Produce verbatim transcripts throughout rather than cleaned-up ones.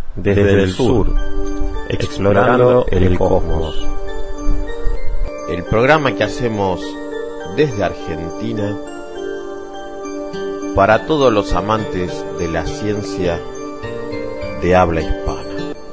desde el sur, explorando el cosmos. El programa que hacemos desde Argentina para todos los amantes de la ciencia de habla hispana.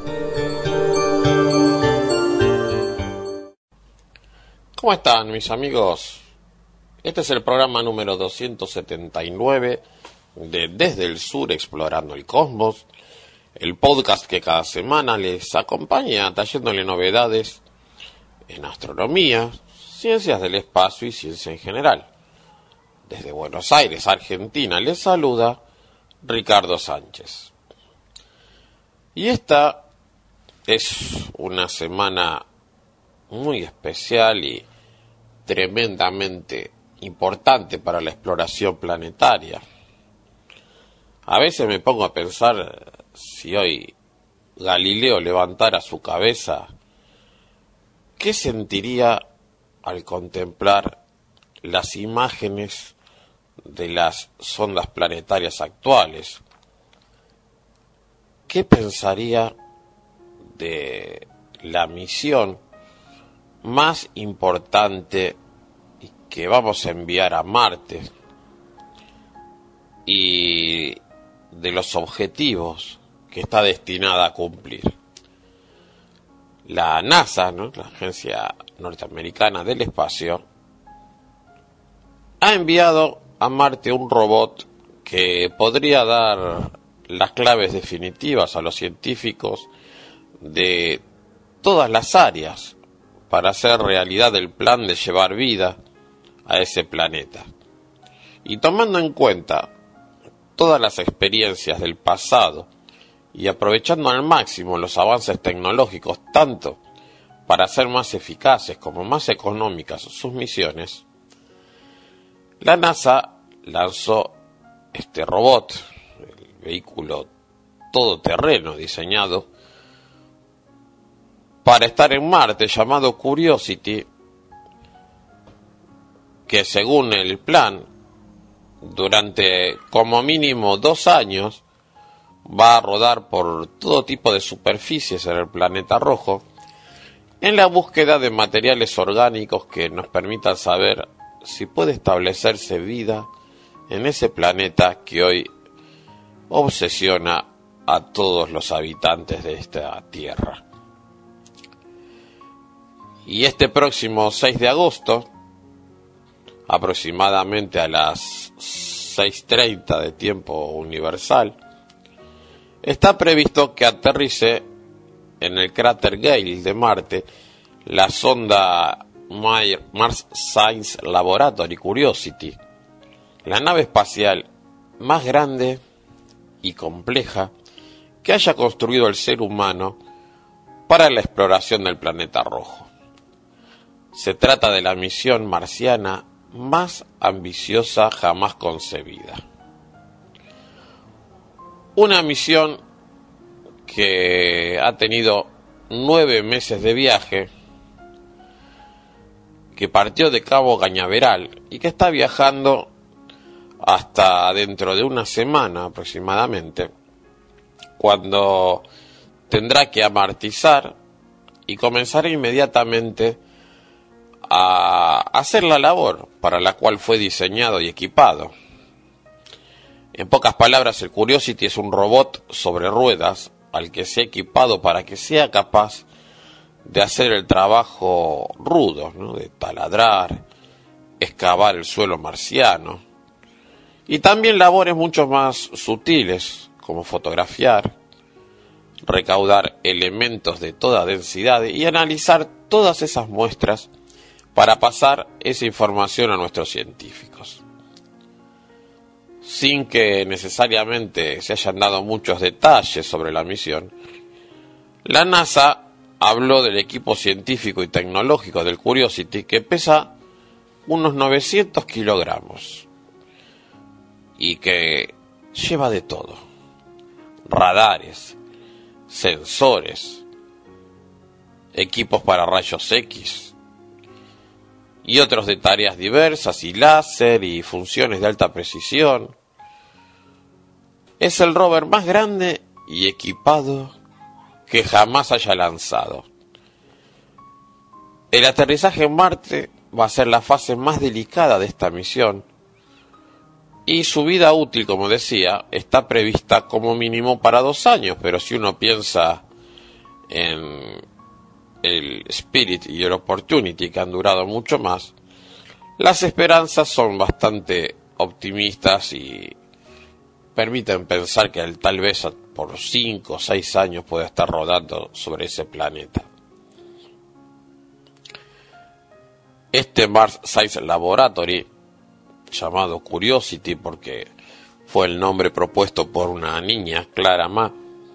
¿Cómo están, mis amigos? Este es el programa número doscientos setenta y nueve de Desde el Sur Explorando el Cosmos, el podcast que cada semana les acompaña trayéndole novedades en astronomía, ciencias del espacio y ciencia en general. Desde Buenos Aires, Argentina, les saluda Ricardo Sánchez. Y esta es una semana muy especial y tremendamente importante para la exploración planetaria. A veces me pongo a pensar si hoy Galileo levantara su cabeza, ¿qué sentiría al contemplar las imágenes de las sondas planetarias actuales? ¿Qué pensaría de la misión más importante que vamos a enviar a Marte y de los objetivos que está destinada a cumplir? La NASA, ¿no?, la Agencia Norteamericana del Espacio, ha enviado a Marte un robot que podría dar las claves definitivas a los científicos de todas las áreas para hacer realidad el plan de llevar vida a ese planeta. Y tomando en cuenta todas las experiencias del pasado y aprovechando al máximo los avances tecnológicos, tanto para hacer más eficaces como más económicas sus misiones, la NASA lanzó este robot, el vehículo todoterreno diseñado para estar en Marte, llamado Curiosity, que según el plan, durante como mínimo dos años, va a rodar por todo tipo de superficies en el planeta rojo, en la búsqueda de materiales orgánicos que nos permitan saber si puede establecerse vida en ese planeta que hoy obsesiona a todos los habitantes de esta Tierra. Y este próximo seis de agosto, aproximadamente a las seis treinta de tiempo universal, está previsto que aterrice en el cráter Gale de Marte la sonda Mars Science Laboratory Curiosity, la nave espacial más grande y compleja que haya construido el ser humano para la exploración del planeta rojo. Se trata de la misión marciana más ambiciosa jamás concebida. Una misión que ha tenido nueve meses de viaje, que partió de Cabo Cañaveral y que está viajando hasta dentro de una semana aproximadamente, cuando tendrá que amartizar y comenzar inmediatamente a hacer la labor para la cual fue diseñado y equipado. En pocas palabras, el Curiosity es un robot sobre ruedas al que se ha equipado para que sea capaz de hacer el trabajo rudo, ¿no?, de taladrar, excavar el suelo marciano, y también labores mucho más sutiles, como fotografiar, recaudar elementos de toda densidad y analizar todas esas muestras para pasar esa información a nuestros científicos. Sin que necesariamente se hayan dado muchos detalles sobre la misión, la NASA habló del equipo científico y tecnológico del Curiosity, que pesa unos novecientos kilogramos y que lleva de todo: radares, sensores, equipos para rayos X y otros de tareas diversas, y láser y funciones de alta precisión. Es el rover más grande y equipado que jamás haya lanzado. El aterrizaje en Marte va a ser la fase más delicada de esta misión y su vida útil, como decía, está prevista como mínimo para dos años, pero si uno piensa en el Spirit y el Opportunity, que han durado mucho más, las esperanzas son bastante optimistas y permiten pensar que él, tal vez por cinco o seis años puede estar rodando sobre ese planeta. Este Mars Science Laboratory, llamado Curiosity porque fue el nombre propuesto por una niña, Clara Ma,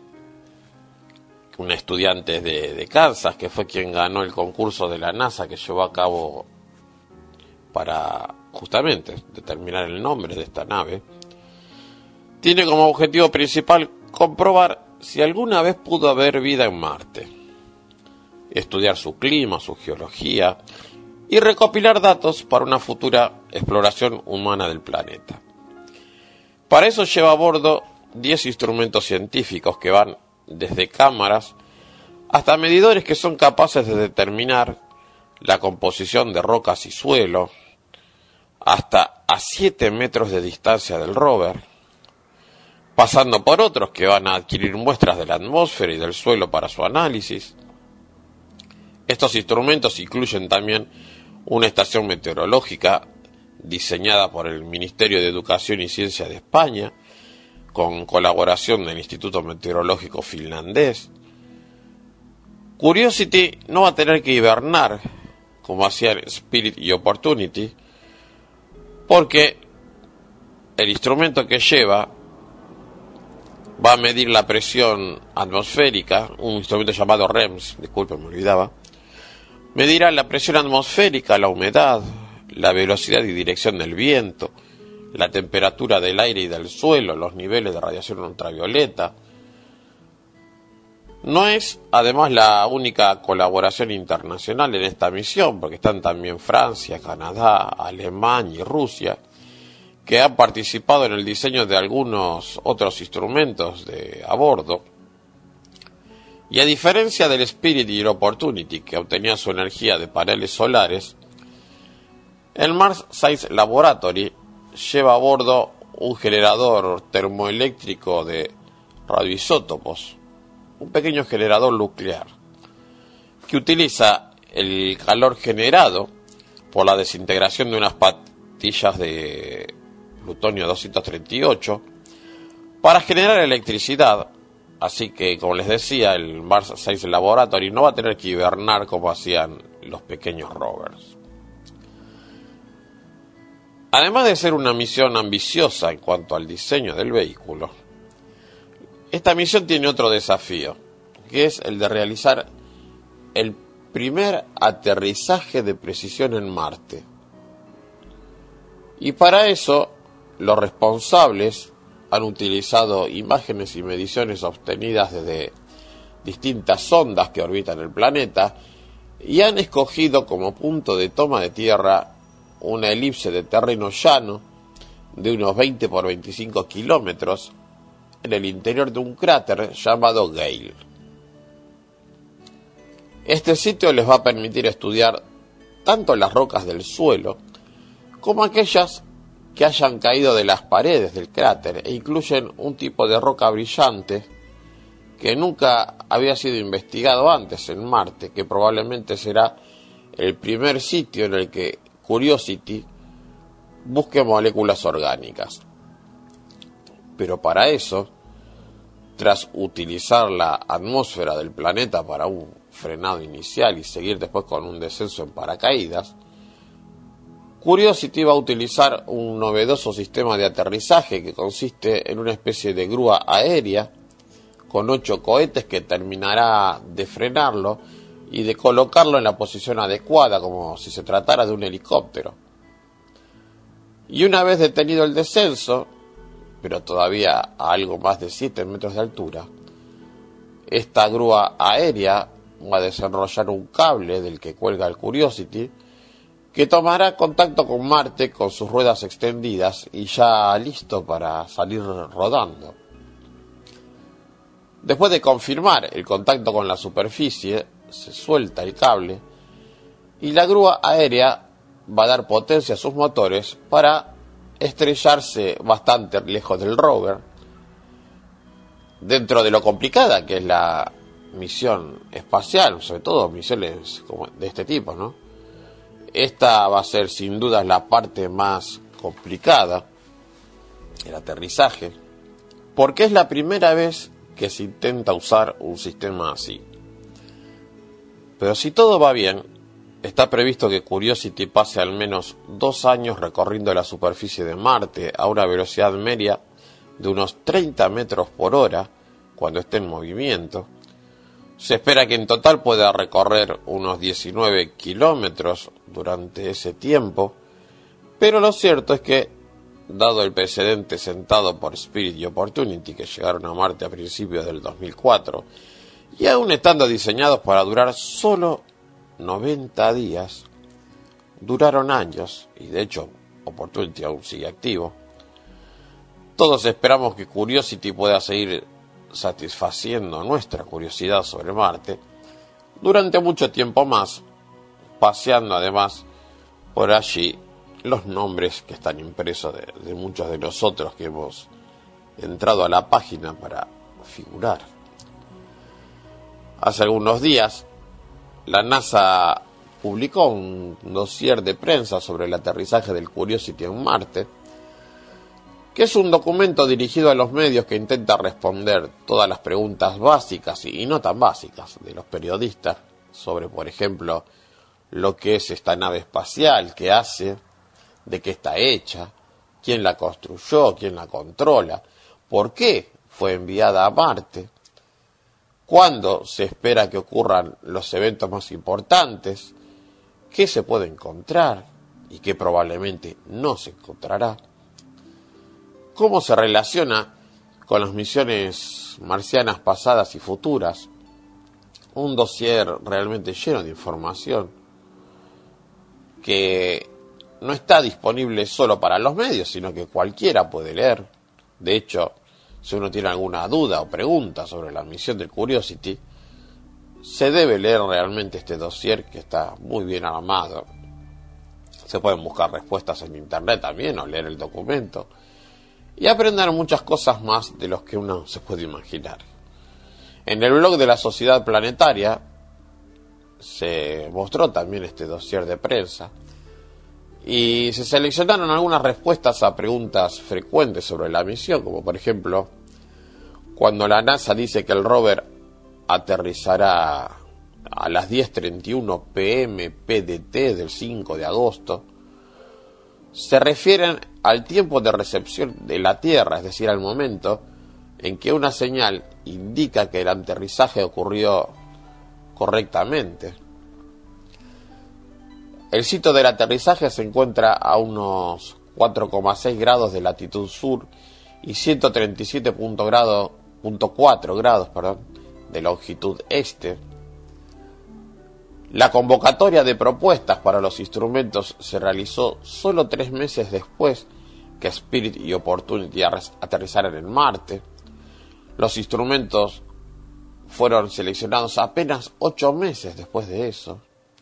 una estudiante de, de Kansas, que fue quien ganó el concurso de la NASA que llevó a cabo para justamente determinar el nombre de esta nave, tiene como objetivo principal comprobar si alguna vez pudo haber vida en Marte, estudiar su clima, su geología y recopilar datos para una futura exploración humana del planeta. Para eso lleva a bordo diez instrumentos científicos que van desde cámaras hasta medidores que son capaces de determinar la composición de rocas y suelo, hasta a siete metros de distancia del rover, pasando por otros que van a adquirir muestras de la atmósfera y del suelo para su análisis. Estos instrumentos incluyen también una estación meteorológica diseñada por el Ministerio de Educación y Ciencia de España, con colaboración del Instituto Meteorológico Finlandés. Curiosity no va a tener que hibernar, como hacían Spirit y Opportunity, porque el instrumento que lleva va a medir la presión atmosférica, un instrumento llamado REMS, disculpen, me olvidaba. Medirá la presión atmosférica, la humedad, la velocidad y dirección del viento, la temperatura del aire y del suelo, los niveles de radiación ultravioleta. No es, además, la única colaboración internacional en esta misión, porque están también Francia, Canadá, Alemania y Rusia, que han participado en el diseño de algunos otros instrumentos de a bordo. Y a diferencia del Spirit y el Opportunity, que obtenía su energía de paneles solares, el Mars Science Laboratory lleva a bordo un generador termoeléctrico de radioisótopos, un pequeño generador nuclear, que utiliza el calor generado por la desintegración de unas pastillas de plutonio doscientos treinta y ocho para generar electricidad. Así que, como les decía, el Mars Science Laboratory no va a tener que hibernar como hacían los pequeños rovers. Además de ser una misión ambiciosa en cuanto al diseño del vehículo, esta misión tiene otro desafío, que es el de realizar el primer aterrizaje de precisión en Marte. Y para eso, los responsables han utilizado imágenes y mediciones obtenidas desde distintas sondas que orbitan el planeta y han escogido como punto de toma de tierra una elipse de terreno llano de unos veinte por veinticinco kilómetros en el interior de un cráter llamado Gale. Este sitio les va a permitir estudiar tanto las rocas del suelo como aquellas que hayan caído de las paredes del cráter e incluyen un tipo de roca brillante que nunca había sido investigado antes en Marte, que probablemente será el primer sitio en el que Curiosity busque moléculas orgánicas. Pero para eso, tras utilizar la atmósfera del planeta para un frenado inicial y seguir después con un descenso en paracaídas, Curiosity va a utilizar un novedoso sistema de aterrizaje que consiste en una especie de grúa aérea con ocho cohetes que terminará de frenarlo y de colocarlo en la posición adecuada, como si se tratara de un helicóptero. Y una vez detenido el descenso, pero todavía a algo más de siete metros de altura, esta grúa aérea va a desenrollar un cable del que cuelga el Curiosity, que tomará contacto con Marte con sus ruedas extendidas y ya listo para salir rodando. Después de confirmar el contacto con la superficie, se suelta el cable y la grúa aérea va a dar potencia a sus motores para estrellarse bastante lejos del rover. Dentro de lo complicada que es la misión espacial, sobre todo misiones como de este tipo, ¿no? Esta va a ser sin duda la parte más complicada, el aterrizaje, porque es la primera vez que se intenta usar un sistema así. Pero si todo va bien, está previsto que Curiosity pase al menos dos años recorriendo la superficie de Marte a una velocidad media de unos treinta metros por hora cuando esté en movimiento. Se espera que en total pueda recorrer unos diecinueve kilómetros durante ese tiempo, pero lo cierto es que, dado el precedente sentado por Spirit y Opportunity, que llegaron a Marte a principios del dos mil cuatro, y aún estando diseñados para durar solo noventa días, duraron años, y de hecho Opportunity aún sigue activo. Todos esperamos que Curiosity pueda seguir satisfaciendo nuestra curiosidad sobre Marte durante mucho tiempo más, paseando además por allí los nombres que están impresos de, de muchos de nosotros que hemos entrado a la página para figurar. Hace algunos días la NASA publicó un dossier de prensa sobre el aterrizaje del Curiosity en Marte, que es un documento dirigido a los medios que intenta responder todas las preguntas básicas y no tan básicas de los periodistas sobre, por ejemplo, lo que es esta nave espacial, qué hace, de qué está hecha, quién la construyó, quién la controla, por qué fue enviada a Marte, cuándo se espera que ocurran los eventos más importantes, qué se puede encontrar y qué probablemente no se encontrará, cómo se relaciona con las misiones marcianas pasadas y futuras. Un dossier realmente lleno de información que no está disponible solo para los medios, sino que cualquiera puede leer. De hecho, si uno tiene alguna duda o pregunta sobre la misión del Curiosity, se debe leer realmente este dossier, que está muy bien armado. Se pueden buscar respuestas en internet también o leer el documento y aprender muchas cosas más de los que uno se puede imaginar. En el blog de la Sociedad Planetaria se mostró también este dossier de prensa y se seleccionaron algunas respuestas a preguntas frecuentes sobre la misión, como por ejemplo, cuando la NASA dice que el rover aterrizará a las diez treinta y uno pm P D T del cinco de agosto, se refieren al tiempo de recepción de la Tierra, es decir, al momento en que una señal indica que el aterrizaje ocurrió correctamente. El sitio del aterrizaje se encuentra a unos cuatro coma seis grados de latitud sur y ciento treinta y siete punto cuatro grados perdón, de longitud este. La convocatoria de propuestas para los instrumentos se realizó solo tres meses después que Spirit y Opportunity aterrizaran en Marte. Los instrumentos fueron seleccionados apenas ocho meses después de eso.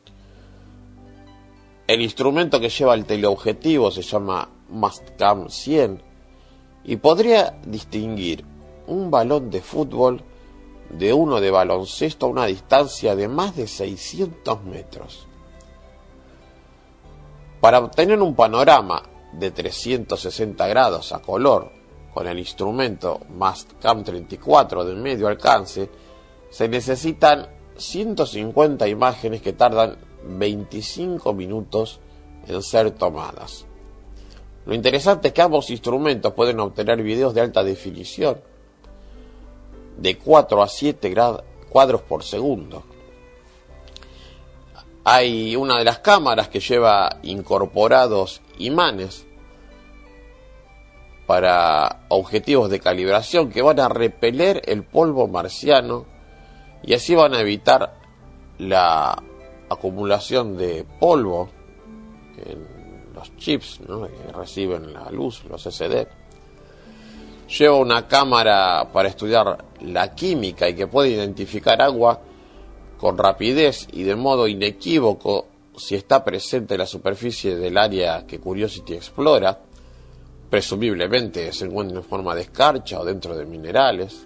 El instrumento que lleva el teleobjetivo se llama Mastcam cien y podría distinguir un balón de fútbol de uno de baloncesto a una distancia de más de seiscientos metros. Para obtener un panorama de trescientos sesenta grados a color con el instrumento Mastcam treinta y cuatro de medio alcance, se necesitan ciento cincuenta imágenes que tardan veinticinco minutos en ser tomadas. Lo interesante es que ambos instrumentos pueden obtener videos de alta definición de cuatro a siete cuadros por segundo. Hay una de las cámaras que lleva incorporados imanes para objetivos de calibración que van a repeler el polvo marciano y así van a evitar la acumulación de polvo en los chips, ¿no?, que reciben la luz, los S D. Lleva una cámara para estudiar la química y que puede identificar agua con rapidez y de modo inequívoco si está presente en la superficie del área que Curiosity explora, presumiblemente se encuentra en forma de escarcha o dentro de minerales.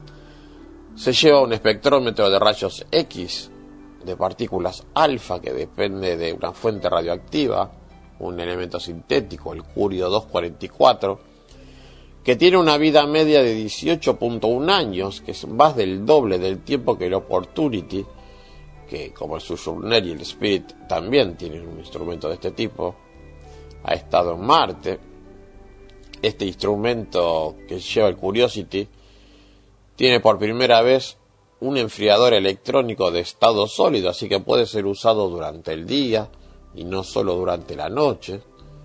Se lleva un espectrómetro de rayos X de partículas alfa que depende de una fuente radioactiva, un elemento sintético, el curio doscientos cuarenta y cuatro, que tiene una vida media de dieciocho punto uno años, que es más del doble del tiempo que el Opportunity, que como el Sojourner y el Spirit también tienen un instrumento de este tipo, ha estado en Marte. Este instrumento que lleva el Curiosity tiene por primera vez un enfriador electrónico de estado sólido, así que puede ser usado durante el día y no solo durante la noche.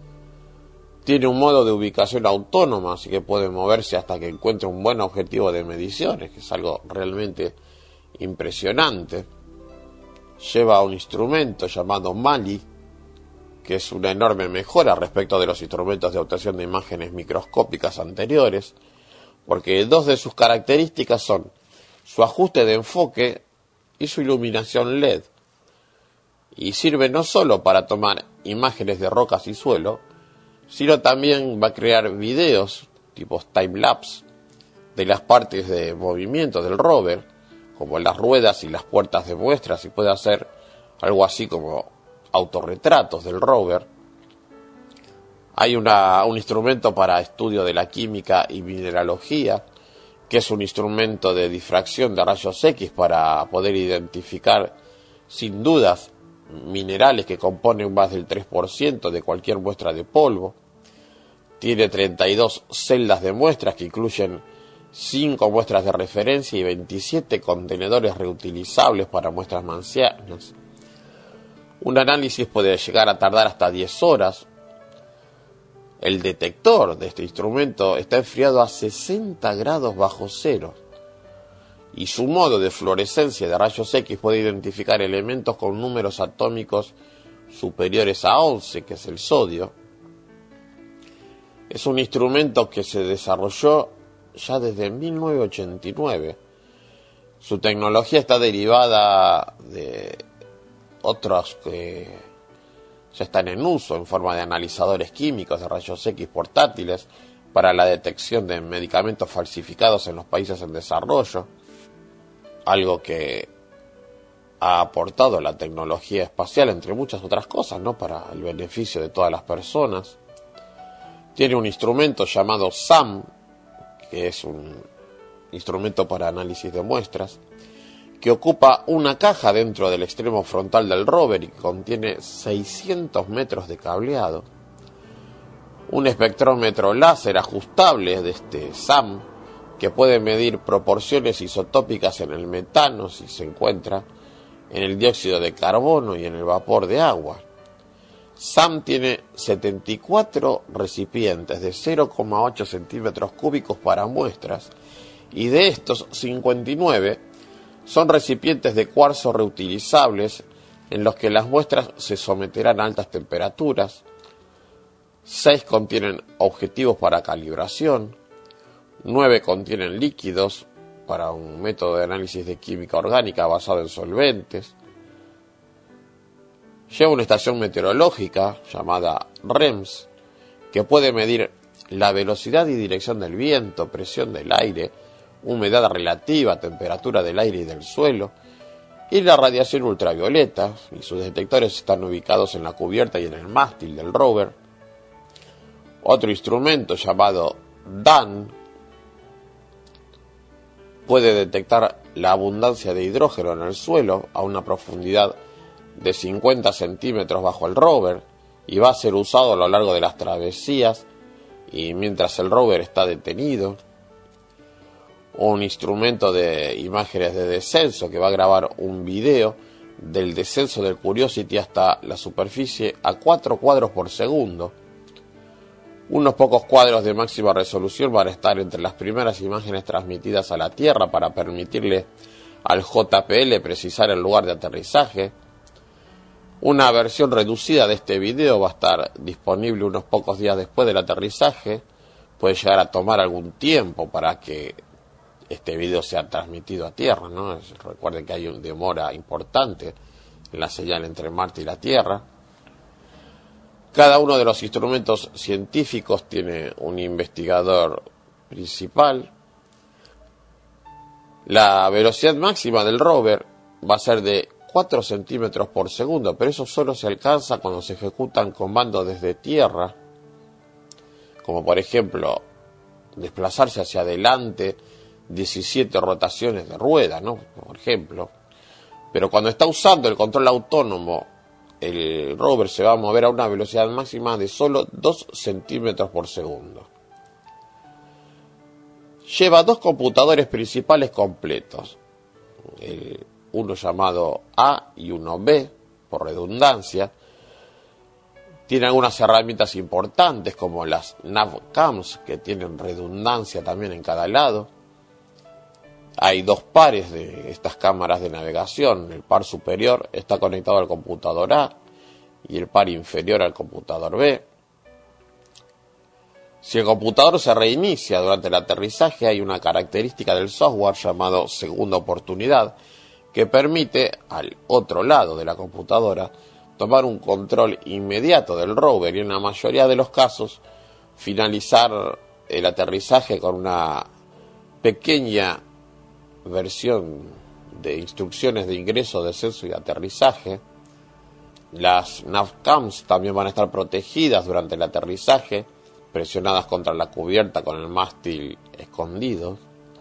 Tiene un modo de ubicación autónoma, así que puede moverse hasta que encuentre un buen objetivo de mediciones, que es algo realmente impresionante. Lleva un instrumento llamado MALI, que es una enorme mejora respecto de los instrumentos de obtención de imágenes microscópicas anteriores, porque dos de sus características son su ajuste de enfoque y su iluminación L E D. Y sirve no solo para tomar imágenes de rocas y suelo, sino también va a crear videos tipo time-lapse de las partes de movimiento del rover, como las ruedas y las puertas de muestras, y puede hacer algo así como autorretratos del rover. Hay una, un instrumento para estudio de la química y mineralogía, que es un instrumento de difracción de rayos X para poder identificar sin dudas minerales que componen más del tres por ciento de cualquier muestra de polvo. Tiene treinta y dos celdas de muestras que incluyen cinco muestras de referencia y veintisiete contenedores reutilizables para muestras marcianas. Un análisis puede llegar a tardar hasta diez horas. El detector de este instrumento está enfriado a sesenta grados bajo cero y su modo de fluorescencia de rayos X puede identificar elementos con números atómicos superiores a once, que es el sodio. Es un instrumento que se desarrolló ya desde mil novecientos ochenta y nueve. Su tecnología está derivada de otros que ya están en uso en forma de analizadores químicos de rayos X portátiles para la detección de medicamentos falsificados en los países en desarrollo, algo que ha aportado la tecnología espacial, entre muchas otras cosas, ¿no?, para el beneficio de todas las personas. Tiene un instrumento llamado SAM, que es un instrumento para análisis de muestras, que ocupa una caja dentro del extremo frontal del rover y que contiene seiscientos metros de cableado. Un espectrómetro láser ajustable de este SAM, que puede medir proporciones isotópicas en el metano si se encuentra, en el dióxido de carbono y en el vapor de agua. SAM tiene setenta y cuatro recipientes de cero coma ocho centímetros cúbicos para muestras, y de estos cincuenta y nueve son recipientes de cuarzo reutilizables en los que las muestras se someterán a altas temperaturas. seis contienen objetivos para calibración, nueve contienen líquidos para un método de análisis de química orgánica basado en solventes. Lleva una estación meteorológica llamada REMS, que puede medir la velocidad y dirección del viento, presión del aire, humedad relativa, temperatura del aire y del suelo, y la radiación ultravioleta, y sus detectores están ubicados en la cubierta y en el mástil del rover. Otro instrumento llamado DAN puede detectar la abundancia de hidrógeno en el suelo a una profundidad de cincuenta centímetros bajo el rover, y va a ser usado a lo largo de las travesías y mientras el rover está detenido. Un instrumento de imágenes de descenso que va a grabar un video del descenso del Curiosity hasta la superficie a cuatro cuadros por segundo. Unos pocos cuadros de máxima resolución van a estar entre las primeras imágenes transmitidas a la Tierra para permitirle al J P L precisar el lugar de aterrizaje. Una versión reducida de este video va a estar disponible unos pocos días después del aterrizaje. Puede llegar a tomar algún tiempo para que este video sea transmitido a Tierra, ¿no? Recuerden que hay una demora importante en la señal entre Marte y la Tierra. Cada uno de los instrumentos científicos tiene un investigador principal. La velocidad máxima del rover va a ser de cuatro centímetros por segundo, pero eso solo se alcanza cuando se ejecutan comandos desde tierra, como por ejemplo desplazarse hacia adelante diecisiete rotaciones de rueda, ¿no? Por ejemplo. Pero cuando está usando el control autónomo, el rover se va a mover a una velocidad máxima de solo dos centímetros por segundo. Lleva dos computadores principales completos, el, uno llamado A y uno B, por redundancia. Tiene algunas herramientas importantes como las NavCams, que tienen redundancia también en cada lado. Hay dos pares de estas cámaras de navegación. El par superior está conectado al computador A y el par inferior al computador B. Si el computador se reinicia durante el aterrizaje, hay una característica del software llamado segunda oportunidad que permite al otro lado de la computadora tomar un control inmediato del rover y en la mayoría de los casos finalizar el aterrizaje con una pequeña versión de instrucciones de ingreso, descenso y aterrizaje. Las NavCams también van a estar protegidas durante el aterrizaje, presionadas contra la cubierta con el mástil escondido.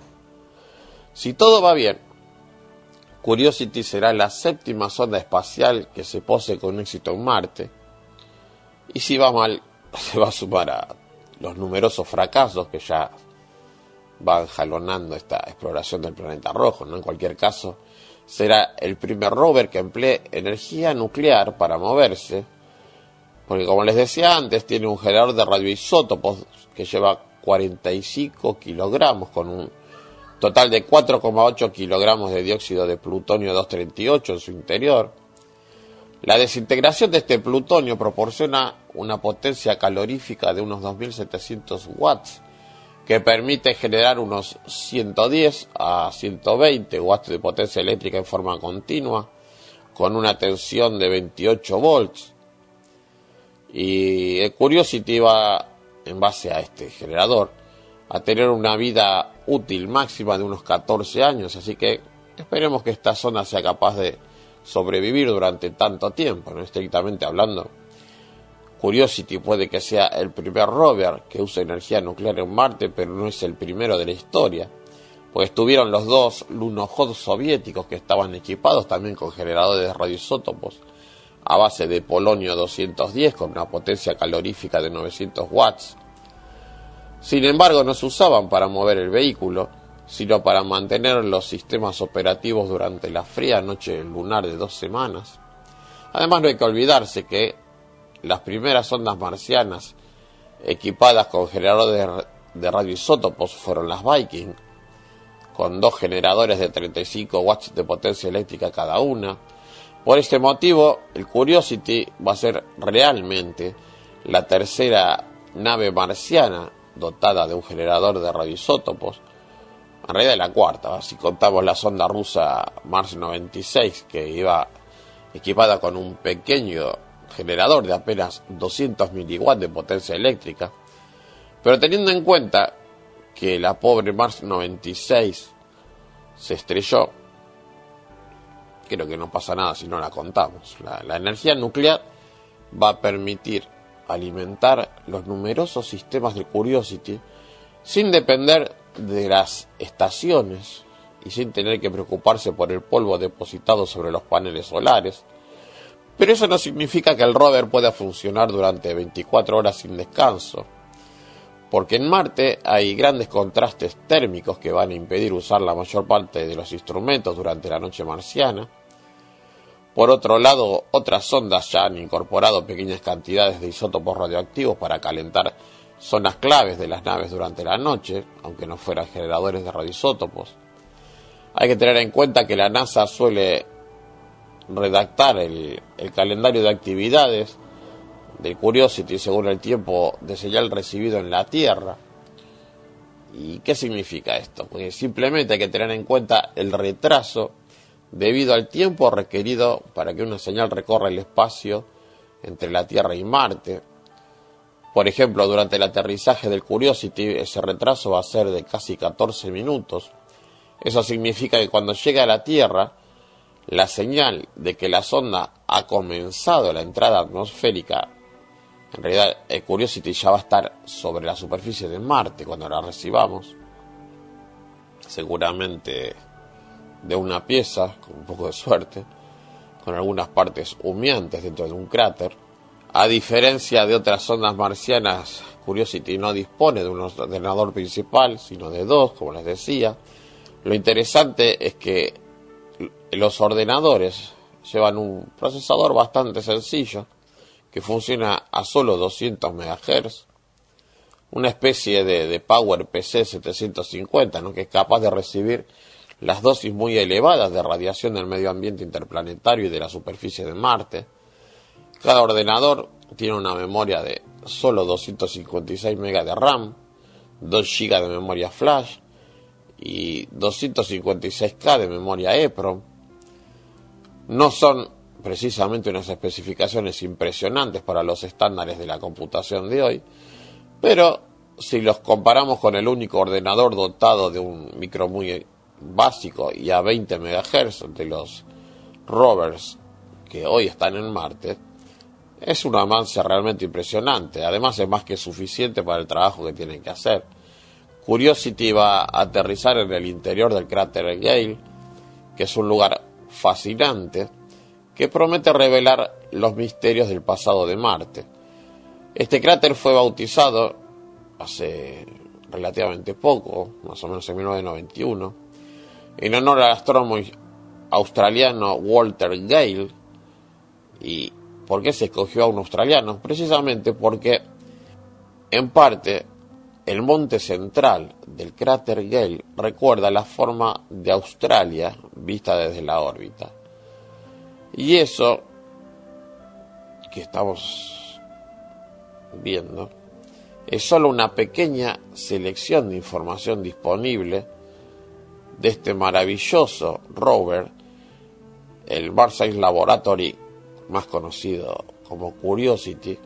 Si todo va bien, Curiosity será la séptima sonda espacial que se pose con éxito en Marte, y si va mal, se va a sumar a los numerosos fracasos que ya van jalonando esta exploración del planeta rojo, ¿no? En cualquier caso, será el primer rover que emplee energía nuclear para moverse, porque como les decía antes, tiene un generador de radioisótopos que lleva cuarenta y cinco kilogramos con un total de cuatro coma ocho kilogramos de dióxido de plutonio doscientos treinta y ocho en su interior. La desintegración de este plutonio proporciona una potencia calorífica de unos dos mil setecientos watts, que permite generar unos ciento diez a ciento veinte watts de potencia eléctrica en forma continua, con una tensión de veintiocho volts. Y el Curiosity va, en base a este generador, a tener una vida útil máxima de unos catorce años, así que esperemos que esta zona sea capaz de sobrevivir durante tanto tiempo, ¿no? Estrictamente hablando, Curiosity puede que sea el primer rover que use energía nuclear en Marte, pero no es el primero de la historia, pues estuvieron los dos Lunokhod soviéticos que estaban equipados también con generadores de radioisótopos a base de polonio doscientos diez con una potencia calorífica de novecientos watts. Sin embargo, no se usaban para mover el vehículo, sino para mantener los sistemas operativos durante la fría noche lunar de dos semanas. Además, no hay que olvidarse que las primeras sondas marcianas equipadas con generadores de radioisótopos fueron las Viking, con dos generadores de treinta y cinco watts de potencia eléctrica cada una. Por este motivo, el Curiosity va a ser realmente la tercera nave marciana dotada de un generador de radioisótopos. En realidad la cuarta, si contamos la sonda rusa Mars noventa y seis, que iba equipada con un pequeño generador de apenas doscientos miliwatts de potencia eléctrica. Pero teniendo en cuenta que la pobre Mars noventa y seis se estrelló, creo que no pasa nada si no la contamos. La, la energía nuclear va a permitir alimentar los numerosos sistemas de Curiosity sin depender de las estaciones y sin tener que preocuparse por el polvo depositado sobre los paneles solares. Pero eso no significa que el rover pueda funcionar durante veinticuatro horas sin descanso, porque en Marte hay grandes contrastes térmicos que van a impedir usar la mayor parte de los instrumentos durante la noche marciana. Por otro lado, otras sondas ya han incorporado pequeñas cantidades de isótopos radioactivos para calentar zonas claves de las naves durante la noche, aunque no fueran generadores de radioisótopos. Hay que tener en cuenta que la NASA suele redactar el, el calendario de actividades del Curiosity según el tiempo de señal recibido en la Tierra. ¿Y qué significa esto? Porque simplemente hay que tener en cuenta el retraso debido al tiempo requerido para que una señal recorra el espacio entre la Tierra y Marte. Por ejemplo, durante el aterrizaje del Curiosity, ese retraso va a ser de casi catorce minutos. Eso significa que cuando llegue a la Tierra, la señal de que la sonda ha comenzado la entrada atmosférica, en realidad el Curiosity ya va a estar sobre la superficie de Marte cuando la recibamos, seguramente de una pieza, con un poco de suerte, con algunas partes humeantes dentro de un cráter. A diferencia de otras sondas marcianas, Curiosity no dispone de un ordenador principal, sino de dos, como les decía. Lo interesante es que los ordenadores llevan un procesador bastante sencillo, que funciona a solo doscientos megahercios, una especie de, de PowerPC setecientos cincuenta, ¿no?, que es capaz de recibir las dosis muy elevadas de radiación del medio ambiente interplanetario y de la superficie de Marte. Cada ordenador tiene una memoria de solo doscientos cincuenta y seis megas de RAM, dos gigas de memoria flash y doscientos cincuenta y seis K de memoria EEPROM. No son precisamente unas especificaciones impresionantes para los estándares de la computación de hoy, pero si los comparamos con el único ordenador dotado de un micro muy básico y a veinte megahercios de los rovers que hoy están en Marte, es un avance realmente impresionante. Además es más que suficiente para el trabajo que tienen que hacer. Curiosity va a aterrizar en el interior del cráter Gale, que es un lugar fascinante que promete revelar los misterios del pasado de Marte. Este cráter fue bautizado hace relativamente poco, más o menos en mil novecientos noventa y uno, en honor al astrónomo australiano Walter Gale. ¿Y por qué se escogió a un australiano? Precisamente porque, en parte, el monte central del cráter Gale recuerda la forma de Australia vista desde la órbita. Y eso que estamos viendo es solo una pequeña selección de información disponible de este maravilloso rover, el Mars Science Laboratory, más conocido como Curiosity,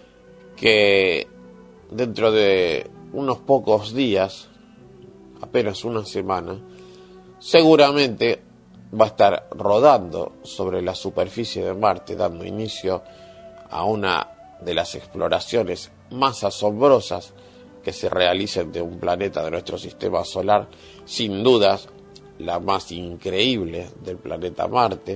que dentro de unos pocos días, apenas una semana, seguramente va a estar rodando sobre la superficie de Marte, dando inicio a una de las exploraciones más asombrosas que se realicen de un planeta de nuestro sistema solar, sin dudas la más increíble del planeta Marte,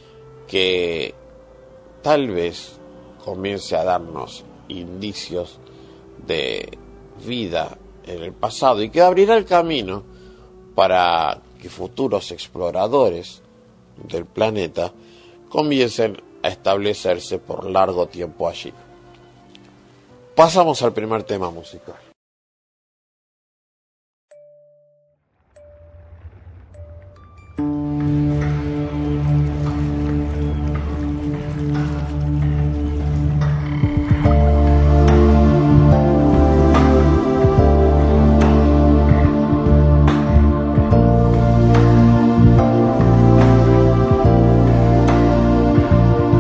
que tal vez comience a darnos indicios de vida en el pasado y que abrirá el camino para que futuros exploradores del planeta comiencen a establecerse por largo tiempo allí. Pasamos al primer tema musical.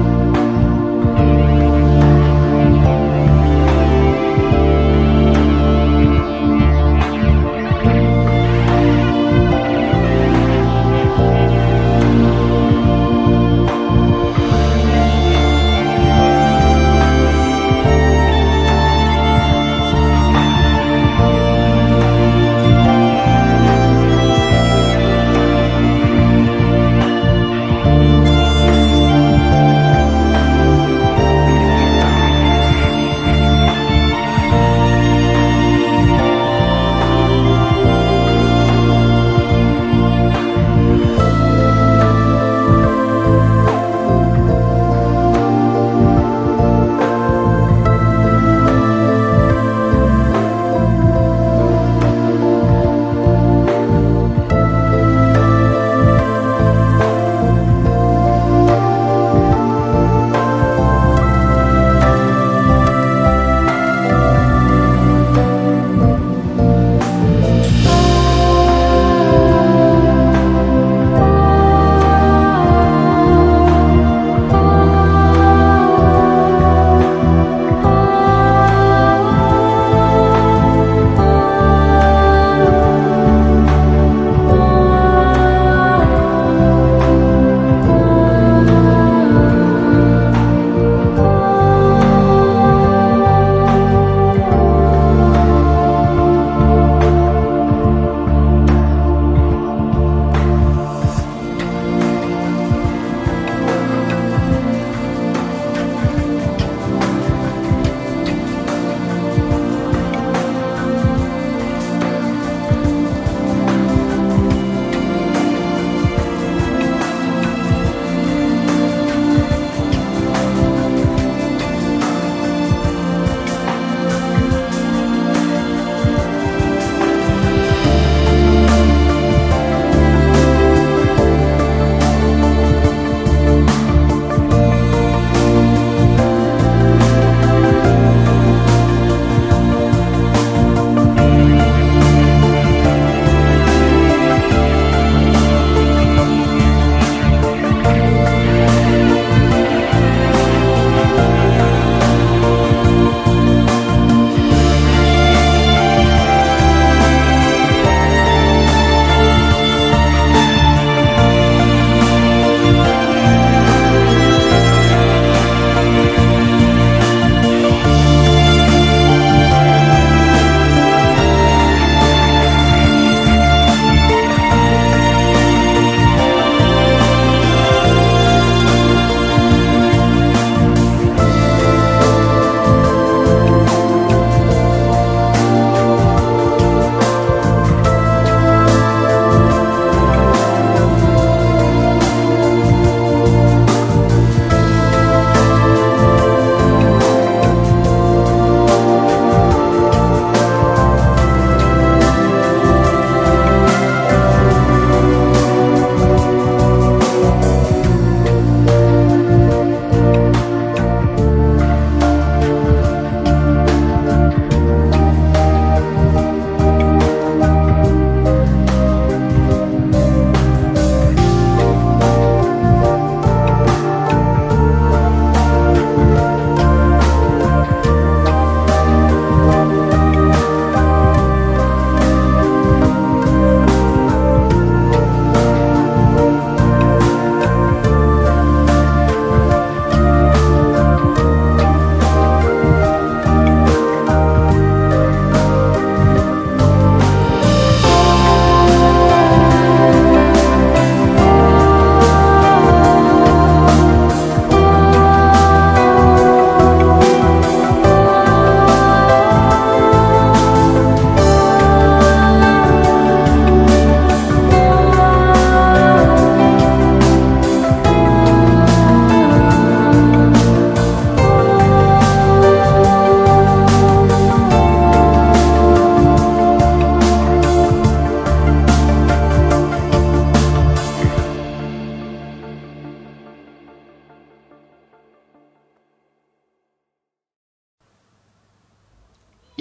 Thank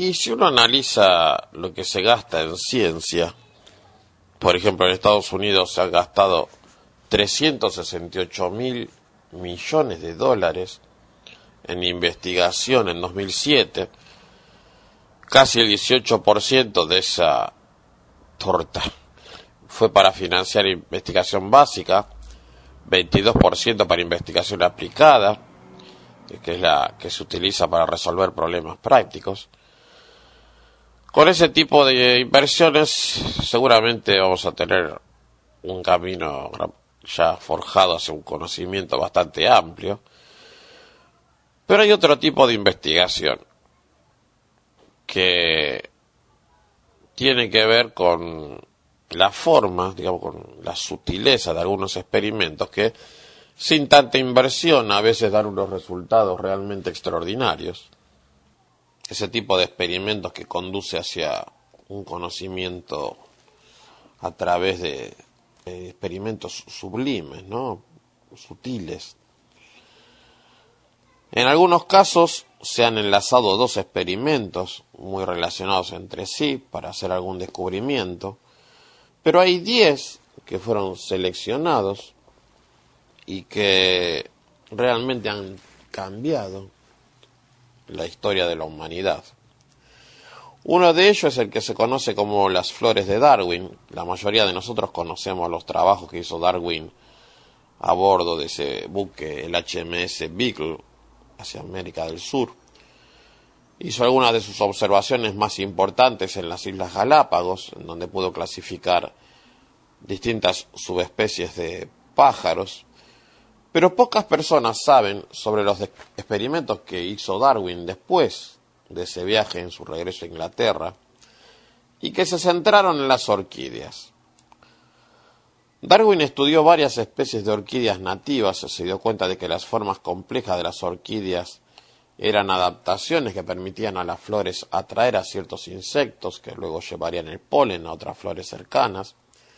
Y si uno analiza lo que se gasta en ciencia, por ejemplo, en Estados Unidos se han gastado trescientos sesenta y ocho mil millones de dólares en investigación en dos mil siete, casi el dieciocho por ciento de esa torta fue para financiar investigación básica, veintidós por ciento para investigación aplicada, que es la que se utiliza para resolver problemas prácticos. Con ese tipo de inversiones seguramente vamos a tener un camino ya forjado hacia un conocimiento bastante amplio. Pero hay otro tipo de investigación que tiene que ver con la forma, digamos, con la sutileza de algunos experimentos que sin tanta inversión a veces dan unos resultados realmente extraordinarios. Ese tipo de experimentos que conduce hacia un conocimiento a través de, de experimentos sublimes, ¿no? Sutiles. En algunos casos se han enlazado dos experimentos muy relacionados entre sí para hacer algún descubrimiento, pero hay diez que fueron seleccionados y que realmente han cambiado la historia de la humanidad. Uno de ellos es el que se conoce como las flores de Darwin. La mayoría de nosotros conocemos los trabajos que hizo Darwin a bordo de ese buque, el H M S Beagle, hacia América del Sur. Hizo algunas de sus observaciones más importantes en las Islas Galápagos, en donde pudo clasificar distintas subespecies de pájaros. Pero pocas personas saben sobre los experimentos que hizo Darwin después de ese viaje en su regreso a Inglaterra y que se centraron en las orquídeas. Darwin estudió varias especies de orquídeas nativas y se dio cuenta de que las formas complejas de las orquídeas eran adaptaciones que permitían a las flores atraer a ciertos insectos que luego llevarían el polen a otras flores cercanas,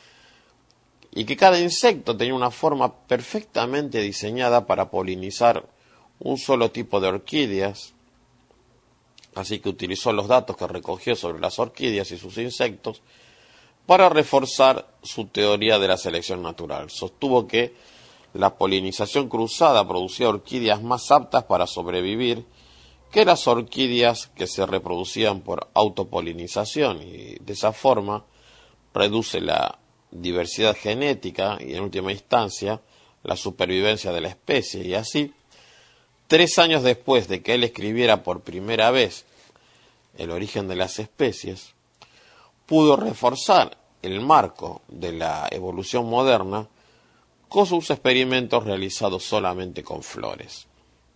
y que cada insecto tenía una forma perfectamente diseñada para polinizar un solo tipo de orquídeas, así que utilizó los datos que recogió sobre las orquídeas y sus insectos para reforzar su teoría de la selección natural. Sostuvo que la polinización cruzada producía orquídeas más aptas para sobrevivir que las orquídeas que se reproducían por autopolinización, y de esa forma reduce la diversidad genética y, en última instancia, la supervivencia de la especie. Y así, tres años después de que él escribiera por primera vez El origen de las especies, pudo reforzar el marco de la evolución moderna con sus experimentos realizados solamente con flores.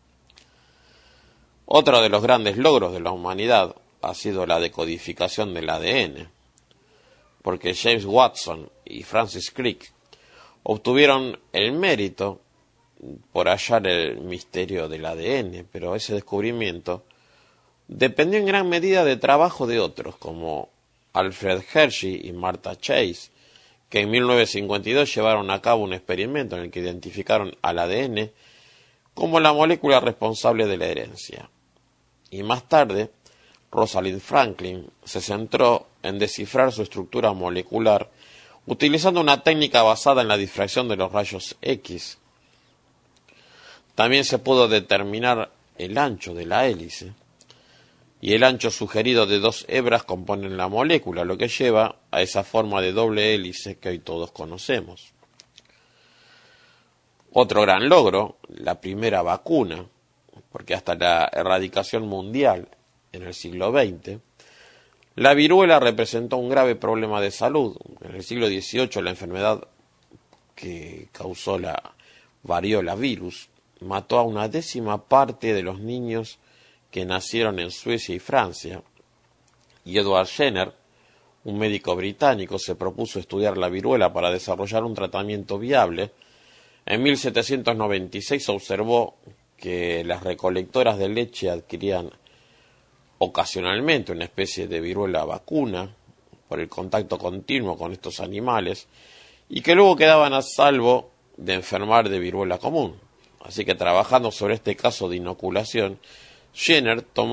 Otro de los grandes logros de la humanidad ha sido la decodificación del A D N, porque James Watson y Francis Crick obtuvieron el mérito por hallar el misterio del A D N, pero ese descubrimiento dependió en gran medida de trabajo de otros, como Alfred Hershey y Martha Chase, que en mil novecientos cincuenta y dos llevaron a cabo un experimento en el que identificaron al A D N como la molécula responsable de la herencia. Y más tarde, Rosalind Franklin se centró en descifrar su estructura molecular utilizando una técnica basada en la difracción de los rayos X. También se pudo determinar el ancho de la hélice, y el ancho sugerido de dos hebras componen la molécula, lo que lleva a esa forma de doble hélice que hoy todos conocemos. Otro gran logro, la primera vacuna, porque hasta la erradicación mundial en el siglo veinte, la viruela representó un grave problema de salud. En el siglo dieciocho, la enfermedad que causó la variola virus mató a una décima parte de los niños que nacieron en Suecia y Francia, y Edward Jenner, un médico británico, se propuso estudiar la viruela para desarrollar un tratamiento viable. En mil setecientos noventa y seis observó que las recolectoras de leche adquirían ocasionalmente una especie de viruela vacuna por el contacto continuo con estos animales, y que luego quedaban a salvo de enfermar de viruela común. Así que, trabajando sobre este caso de inoculación, Jenner tomó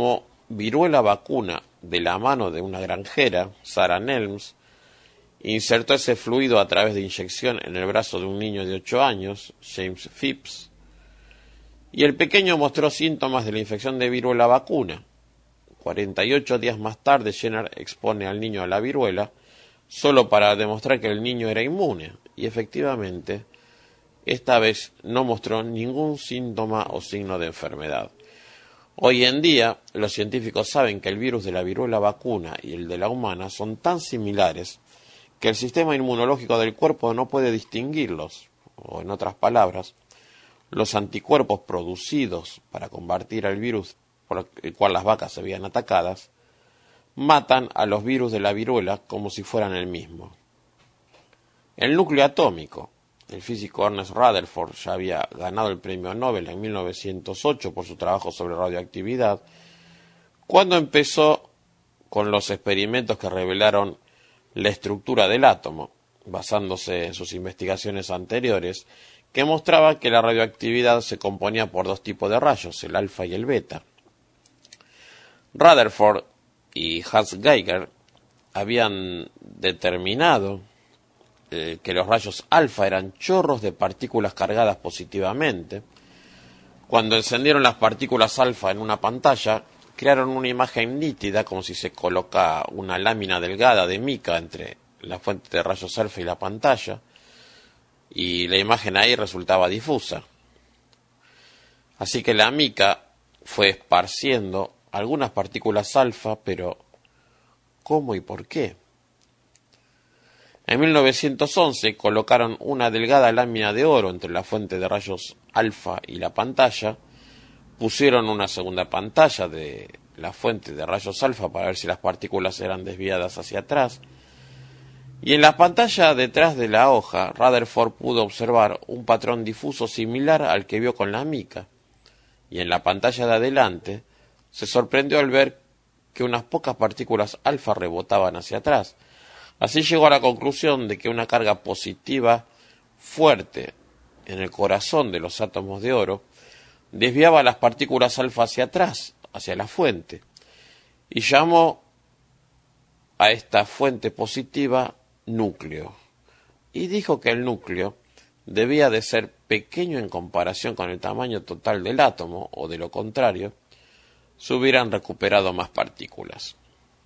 viruela vacuna de la mano de una granjera, Sarah Nelms, insertó ese fluido a través de inyección en el brazo de un niño de ocho años, James Phipps, y el pequeño mostró síntomas de la infección de viruela vacuna. cuarenta y ocho días más tarde, Jenner expone al niño a la viruela, solo para demostrar que el niño era inmune, y efectivamente, esta vez no mostró ningún síntoma o signo de enfermedad. Hoy en día, los científicos saben que el virus de la viruela vacuna y el de la humana son tan similares que el sistema inmunológico del cuerpo no puede distinguirlos, o en otras palabras, los anticuerpos producidos para combatir al virus por el cual las vacas se veían atacadas, matan a los virus de la viruela como si fueran el mismo. El núcleo atómico. El físico Ernest Rutherford ya había ganado el premio Nobel en mil novecientos ocho por su trabajo sobre radioactividad, cuando empezó con los experimentos que revelaron la estructura del átomo, basándose en sus investigaciones anteriores, que mostraban que la radioactividad se componía por dos tipos de rayos, el alfa y el beta. Rutherford y Hans Geiger habían determinado eh, que los rayos alfa eran chorros de partículas cargadas positivamente. Cuando encendieron las partículas alfa en una pantalla, crearon una imagen nítida, como si se coloca una lámina delgada de mica entre la fuente de rayos alfa y la pantalla, y la imagen ahí resultaba difusa. Así que la mica fue esparciendo algunas partículas alfa, pero ¿cómo y por qué? En mil novecientos once colocaron una delgada lámina de oro entre la fuente de rayos alfa y la pantalla, pusieron una segunda pantalla de la fuente de rayos alfa para ver si las partículas eran desviadas hacia atrás, y en la pantalla detrás de la hoja, Rutherford pudo observar un patrón difuso similar al que vio con la mica, y en la pantalla de adelante se sorprendió al ver que unas pocas partículas alfa rebotaban hacia atrás. Así llegó a la conclusión de que una carga positiva fuerte en el corazón de los átomos de oro desviaba las partículas alfa hacia atrás, hacia la fuente, y llamó a esta fuente positiva núcleo, y dijo que el núcleo debía de ser pequeño en comparación con el tamaño total del átomo, o de lo contrario, se hubieran recuperado más partículas.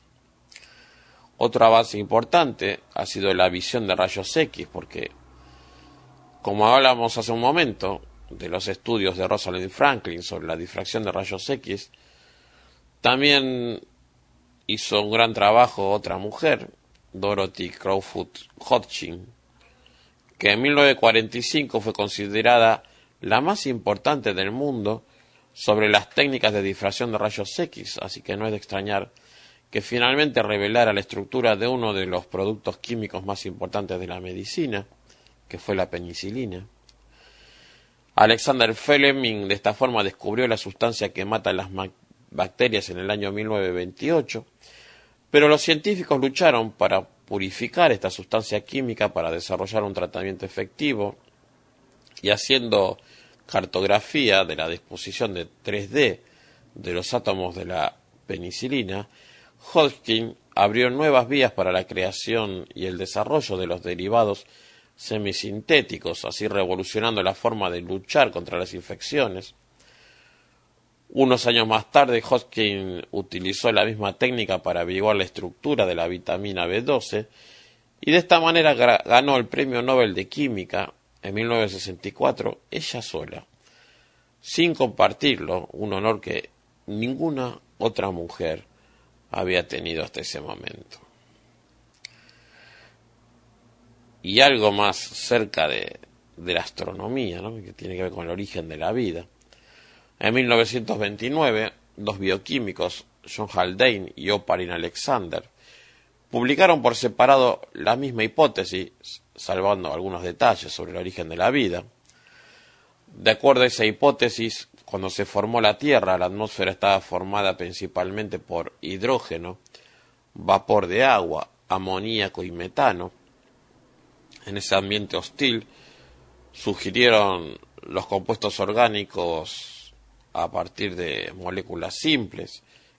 Otro avance importante ha sido la visión de rayos X, porque, como hablamos hace un momento de los estudios de Rosalind Franklin sobre la difracción de rayos X, también hizo un gran trabajo otra mujer, Dorothy Crowfoot Hodgkin, que en mil novecientos cuarenta y cinco fue considerada la más importante del mundo sobre las técnicas de difracción de rayos X, así que no es de extrañar que finalmente revelara la estructura de uno de los productos químicos más importantes de la medicina, que fue la penicilina. Alexander Fleming de esta forma descubrió la sustancia que mata a las bacterias en el año mil novecientos veintiocho, pero los científicos lucharon para purificar esta sustancia química para desarrollar un tratamiento efectivo, y haciendo cartografía de la disposición de tres D de los átomos de la penicilina, Hodgkin abrió nuevas vías para la creación y el desarrollo de los derivados semisintéticos, así revolucionando la forma de luchar contra las infecciones. Unos años más tarde, Hodgkin utilizó la misma técnica para averiguar la estructura de la vitamina B doce, y de esta manera ganó el Premio Nobel de Química en mil novecientos sesenta y cuatro, ella sola, sin compartirlo, un honor que ninguna otra mujer había tenido hasta ese momento. Y algo más cerca de, de la astronomía, ¿no?, que tiene que ver con el origen de la vida. En mil novecientos veintinueve, dos bioquímicos, John Haldane y Oparin Alexander, publicaron por separado la misma hipótesis, salvando algunos detalles sobre el origen de la vida. De acuerdo a esa hipótesis, cuando se formó la Tierra, la atmósfera estaba formada principalmente por hidrógeno, vapor de agua, amoníaco y metano. En ese ambiente hostil surgieron los compuestos orgánicos a partir de moléculas simples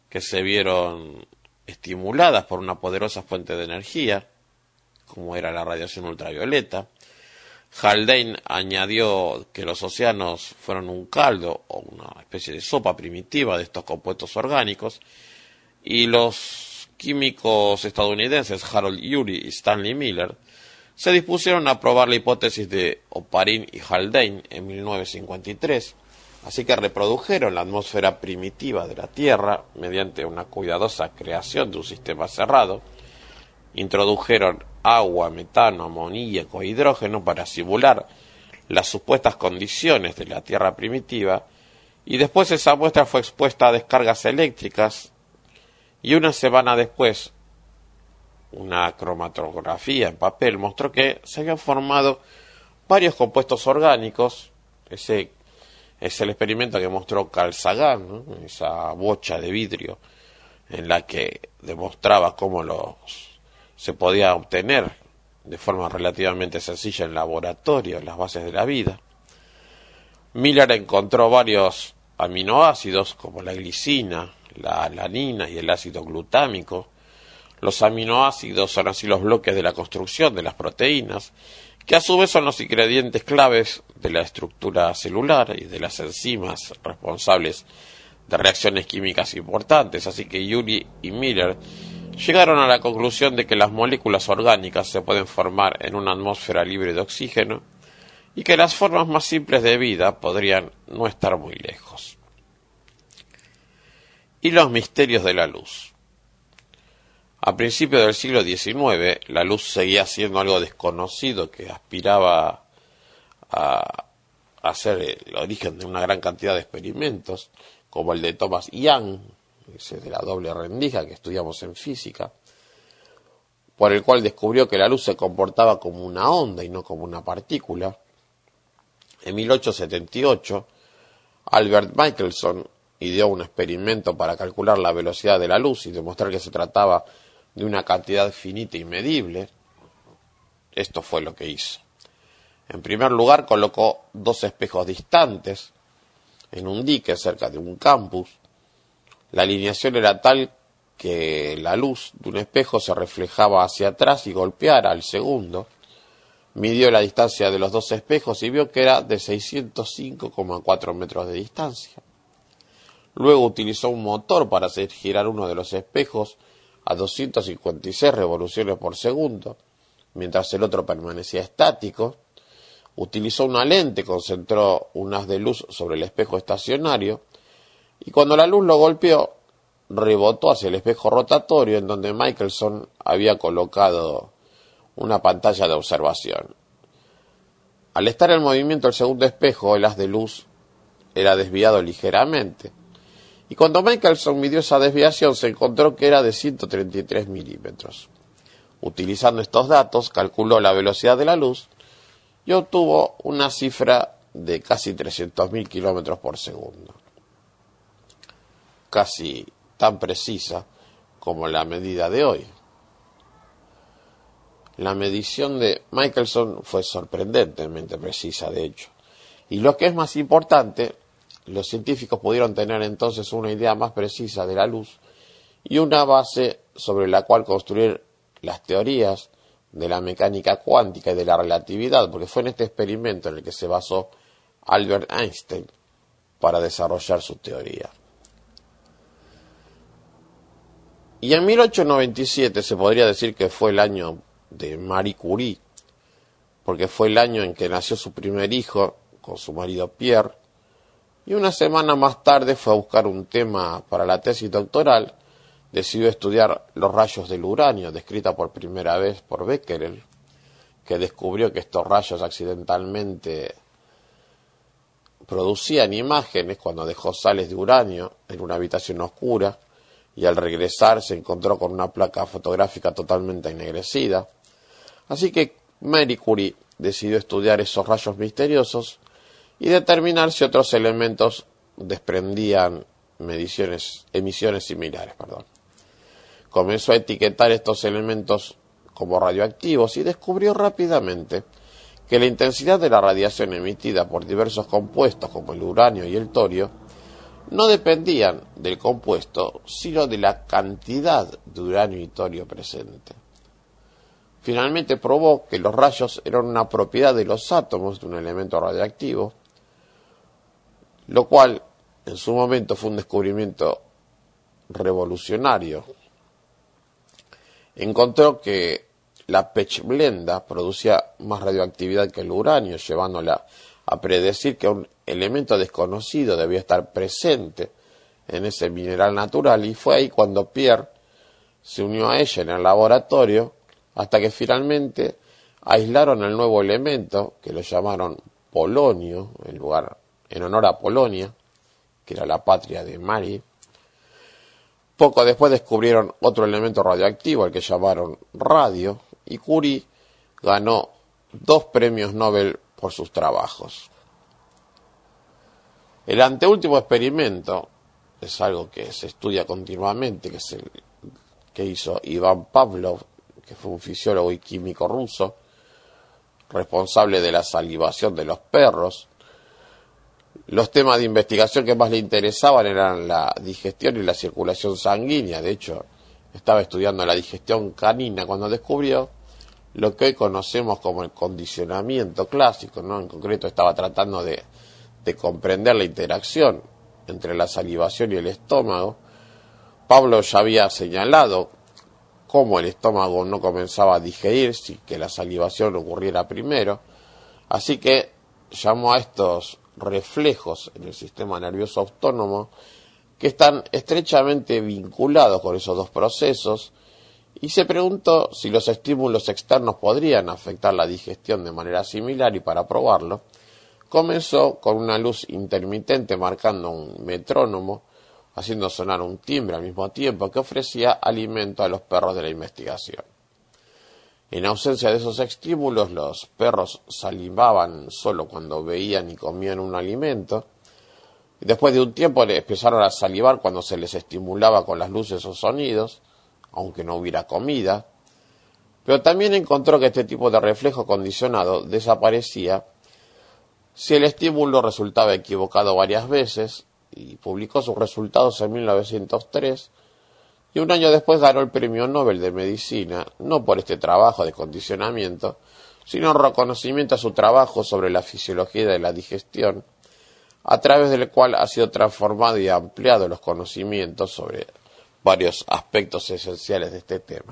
que se vieron estimuladas por una poderosa fuente de energía, como era la radiación ultravioleta. Haldane añadió que los océanos fueron un caldo o una especie de sopa primitiva de estos compuestos orgánicos, y los químicos estadounidenses Harold Urey y Stanley Miller se dispusieron a probar la hipótesis de Oparin y Haldane en mil novecientos cincuenta y tres, así que reprodujeron la atmósfera primitiva de la Tierra mediante una cuidadosa creación de un sistema cerrado. Introdujeron agua, metano, amoníaco e hidrógeno para simular las supuestas condiciones de la Tierra primitiva, y después esa muestra fue expuesta a descargas eléctricas, y una semana después una cromatografía en papel mostró que se habían formado varios compuestos orgánicos. Ese es el experimento que mostró Carl Sagan, ¿no? Esa bocha de vidrio en la que demostraba cómo los se podía obtener de forma relativamente sencilla en laboratorio las bases de la vida. Miller encontró varios aminoácidos como la glicina, la alanina y el ácido glutámico. Los aminoácidos son así los bloques de la construcción de las proteínas, que a su vez son los ingredientes claves de la estructura celular y de las enzimas responsables de reacciones químicas importantes. Así que Urey y Miller llegaron a la conclusión de que las moléculas orgánicas se pueden formar en una atmósfera libre de oxígeno y que las formas más simples de vida podrían no estar muy lejos. Y los misterios de la luz. A principios del siglo diecinueve, la luz seguía siendo algo desconocido que aspiraba a, a ser el origen de una gran cantidad de experimentos, como el de Thomas Young, ese de la doble rendija que estudiamos en física, por el cual descubrió que la luz se comportaba como una onda y no como una partícula. En mil ochocientos setenta y ocho, Albert Michelson ideó un experimento para calcular la velocidad de la luz y demostrar que se trataba de una cantidad finita y medible. Esto fue lo que hizo. En primer lugar, colocó dos espejos distantes en un dique cerca de un campus. La alineación era tal que la luz de un espejo se reflejaba hacia atrás y golpeara al segundo. Midió la distancia de los dos espejos y vio que era de seiscientos cinco coma cuatro metros de distancia. Luego utilizó un motor para hacer girar uno de los espejos a doscientas cincuenta y seis revoluciones por segundo, mientras el otro permanecía estático. Utilizó una lente, concentró un haz de luz sobre el espejo estacionario, y cuando la luz lo golpeó, rebotó hacia el espejo rotatorio en donde Michelson había colocado una pantalla de observación. Al estar en movimiento el segundo espejo, el haz de luz era desviado ligeramente, y cuando Michelson midió esa desviación se encontró que era de ciento treinta y tres milímetros. Utilizando estos datos, calculó la velocidad de la luz y obtuvo una cifra de casi trescientos mil kilómetros por segundo. Casi tan precisa como la medida de hoy. La medición de Michelson fue sorprendentemente precisa, de hecho. Y lo que es más importante, los científicos pudieron tener entonces una idea más precisa de la luz y una base sobre la cual construir las teorías de la mecánica cuántica y de la relatividad, porque fue en este experimento en el que se basó Albert Einstein para desarrollar su teoría. Y en mil ochocientos noventa y siete se podría decir que fue el año de Marie Curie, porque fue el año en que nació su primer hijo con su marido Pierre, y una semana más tarde fue a buscar un tema para la tesis doctoral. Decidió estudiar los rayos del uranio, descrita por primera vez por Becquerel, que descubrió que estos rayos accidentalmente producían imágenes cuando dejó sales de uranio en una habitación oscura, y al regresar se encontró con una placa fotográfica totalmente ennegrecida. Así que Marie Curie decidió estudiar esos rayos misteriosos y determinar si otros elementos desprendían mediciones, emisiones similares. Perdón. Comenzó a etiquetar estos elementos como radioactivos y descubrió rápidamente que la intensidad de la radiación emitida por diversos compuestos como el uranio y el torio no dependían del compuesto, sino de la cantidad de uranio y torio presente. Finalmente probó que los rayos eran una propiedad de los átomos de un elemento radiactivo, lo cual en su momento fue un descubrimiento revolucionario. Encontró que la pechblenda producía más radioactividad que el uranio, llevándola a predecir que un elemento desconocido debía estar presente en ese mineral natural, y fue ahí cuando Pierre se unió a ella en el laboratorio, hasta que finalmente aislaron el nuevo elemento, que lo llamaron polonio, en lugar, en honor a Polonia, que era la patria de Marie. Poco después descubrieron otro elemento radioactivo, al que llamaron radio, y Curie ganó dos premios Nobel por sus trabajos. El anteúltimo experimento es algo que se estudia continuamente, que es el que hizo Iván Pavlov, que fue un fisiólogo y químico ruso, responsable de la salivación de los perros. Los temas de investigación que más le interesaban eran la digestión y la circulación sanguínea. De hecho, estaba estudiando la digestión canina cuando descubrió lo que hoy conocemos como el condicionamiento clásico, ¿no? En concreto estaba tratando de, de comprender la interacción entre la salivación y el estómago. Pablo ya había señalado cómo el estómago no comenzaba a digerir sin que la salivación ocurriera primero, así que llamó a estos reflejos en el sistema nervioso autónomo, que están estrechamente vinculados con esos dos procesos, y se preguntó si los estímulos externos podrían afectar la digestión de manera similar, y para probarlo comenzó con una luz intermitente marcando un metrónomo, haciendo sonar un timbre al mismo tiempo, que ofrecía alimento a los perros de la investigación. En ausencia de esos estímulos, los perros salivaban solo cuando veían y comían un alimento. Después de un tiempo les empezaron a salivar cuando se les estimulaba con las luces o sonidos, aunque no hubiera comida. Pero también encontró que este tipo de reflejo condicionado desaparecía si el estímulo resultaba equivocado varias veces, y publicó sus resultados en mil novecientos tres, y un año después ganó el Premio Nobel de Medicina, no por este trabajo de condicionamiento, sino en reconocimiento a su trabajo sobre la fisiología de la digestión, a través del cual ha sido transformado y ampliado los conocimientos sobre varios aspectos esenciales de este tema.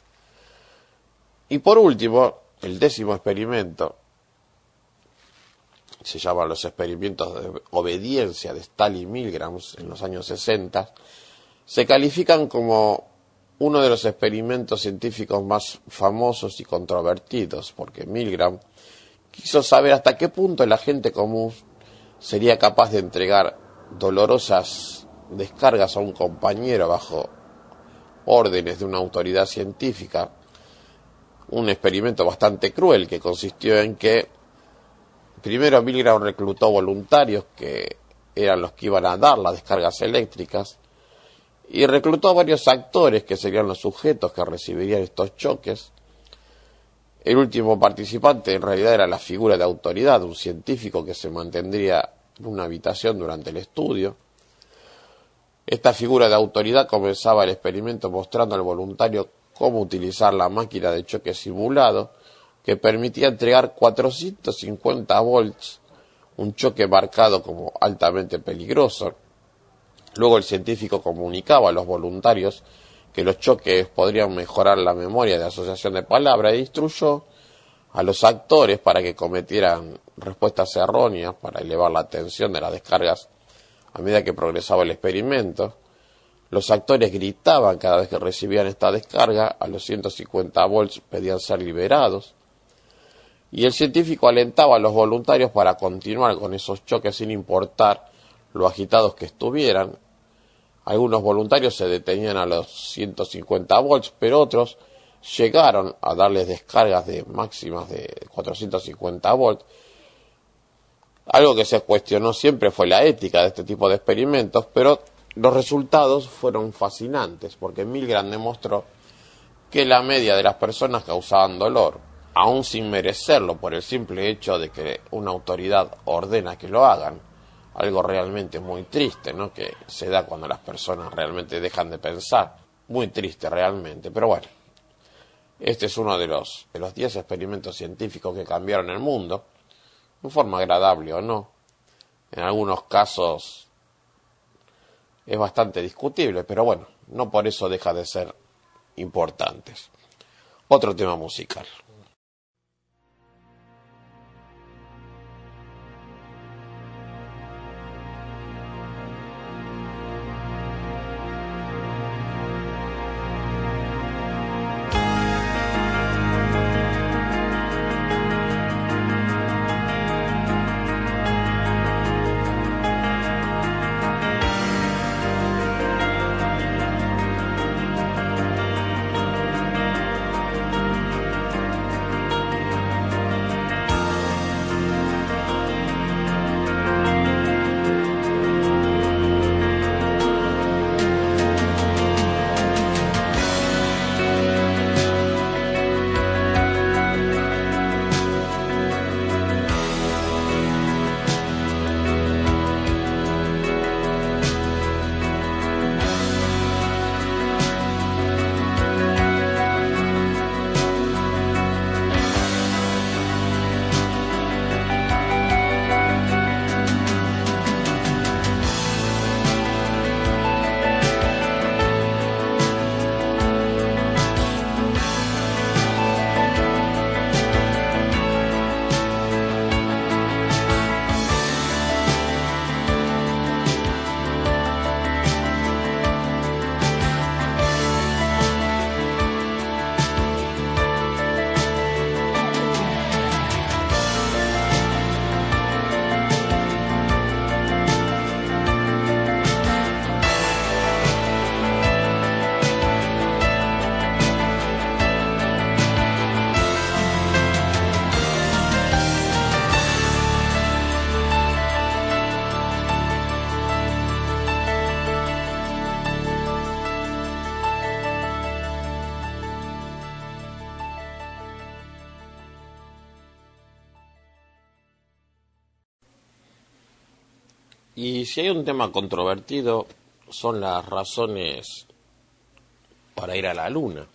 Y por último, el décimo experimento, se llaman los experimentos de obediencia de Stahl y Milgram en los años sesenta, se califican como uno de los experimentos científicos más famosos y controvertidos, porque Milgram quiso saber hasta qué punto el agente común sería capaz de entregar dolorosas descargas a un compañero bajo órdenes de una autoridad científica. Un experimento bastante cruel que consistió en que primero Milgram reclutó voluntarios que eran los que iban a dar las descargas eléctricas, y reclutó a varios actores que serían los sujetos que recibirían estos choques. El último participante en realidad era la figura de autoridad, un científico que se mantendría en una habitación durante el estudio. Esta figura de autoridad comenzaba el experimento mostrando al voluntario cómo utilizar la máquina de choque simulado, que permitía entregar cuatrocientos cincuenta volts, un choque marcado como altamente peligroso. Luego el científico comunicaba a los voluntarios que los choques podrían mejorar la memoria de asociación de palabras, e instruyó a los actores para que cometieran respuestas erróneas para elevar la tensión de las descargas a medida que progresaba el experimento. Los actores gritaban cada vez que recibían esta descarga, a los ciento cincuenta volts pedían ser liberados, y el científico alentaba a los voluntarios para continuar con esos choques sin importar lo agitados que estuvieran. Algunos voluntarios se detenían a los ciento cincuenta volts, pero otros llegaron a darles descargas de máximas de cuatrocientos cincuenta volts. Algo que se cuestionó siempre fue la ética de este tipo de experimentos, pero los resultados fueron fascinantes, porque Milgram demostró que la media de las personas causaban dolor, aún sin merecerlo por el simple hecho de que una autoridad ordena que lo hagan, algo realmente muy triste, ¿no? Que se da cuando las personas realmente dejan de pensar. Muy triste realmente, pero bueno. Este es uno de los de los diez experimentos científicos que cambiaron el mundo, en forma agradable o no. En algunos casos es bastante discutible, pero bueno, no por eso deja de ser importantes. Otro tema musical. Y si hay un tema controvertido, son las razones para ir a la Luna.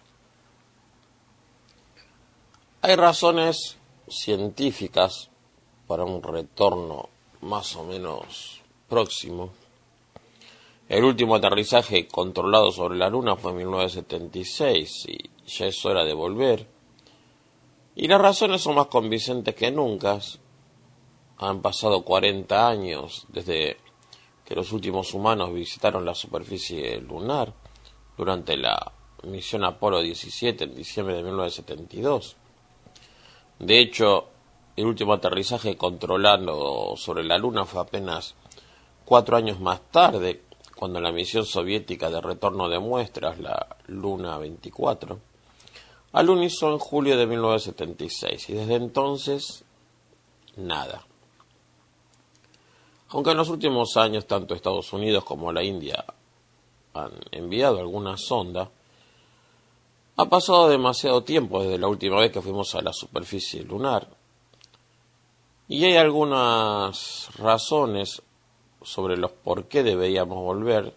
Hay razones científicas para un retorno más o menos próximo. El último aterrizaje controlado sobre la Luna fue en mil novecientos setenta y seis y ya es hora de volver. Y las razones son más convincentes que nunca. Han pasado cuarenta años desde que los últimos humanos visitaron la superficie lunar durante la misión Apolo diecisiete en diciembre de mil novecientos setenta y dos. De hecho, el último aterrizaje controlado sobre la Luna fue apenas cuatro años más tarde, cuando la misión soviética de retorno de muestras, la Luna veinticuatro, alunizó en julio de mil novecientos setenta y seis, y desde entonces, nada. Aunque en los últimos años tanto Estados Unidos como la India han enviado alguna sonda, ha pasado demasiado tiempo desde la última vez que fuimos a la superficie lunar, y hay algunas razones sobre los por qué deberíamos volver.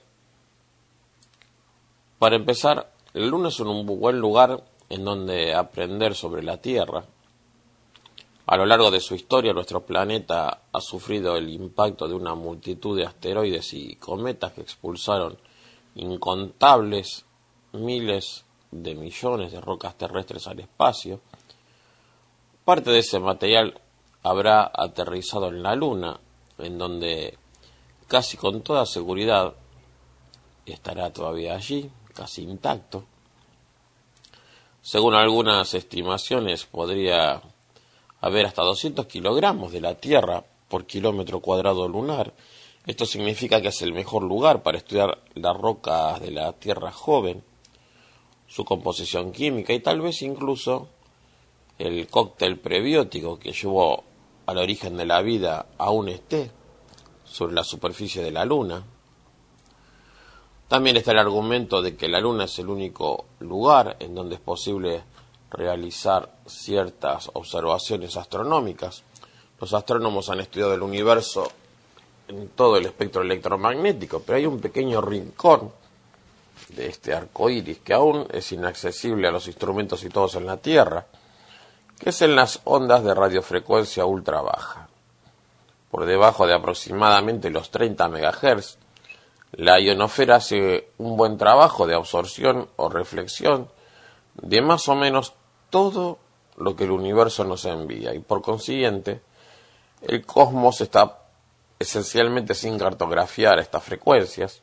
Para empezar, la Luna es un buen lugar en donde aprender sobre la Tierra. A lo largo de su historia, nuestro planeta ha sufrido el impacto de una multitud de asteroides y cometas que expulsaron incontables miles de millones de rocas terrestres al espacio. Parte de ese material habrá aterrizado en la Luna, en donde casi con toda seguridad estará todavía allí, casi intacto. Según algunas estimaciones, podría haber hasta doscientos kilogramos de la Tierra por kilómetro cuadrado lunar. Esto significa que es el mejor lugar para estudiar las rocas de la Tierra joven, su composición química y tal vez incluso el cóctel prebiótico que llevó al origen de la vida aún esté sobre la superficie de la Luna. También está el argumento de que la Luna es el único lugar en donde es posible realizar ciertas observaciones astronómicas. Los astrónomos han estudiado el universo en todo el espectro electromagnético, pero hay un pequeño rincón de este arco iris que aún es inaccesible a los instrumentos situados en la Tierra, que es en las ondas de radiofrecuencia ultra baja. Por debajo de aproximadamente los treinta megahercios, la ionosfera hace un buen trabajo de absorción o reflexión de más o menos todo lo que el universo nos envía, y por consiguiente el cosmos está esencialmente sin cartografiar estas frecuencias.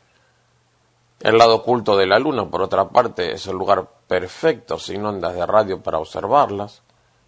El lado oculto de la Luna, por otra parte, es el lugar perfecto sin ondas de radio para observarlas.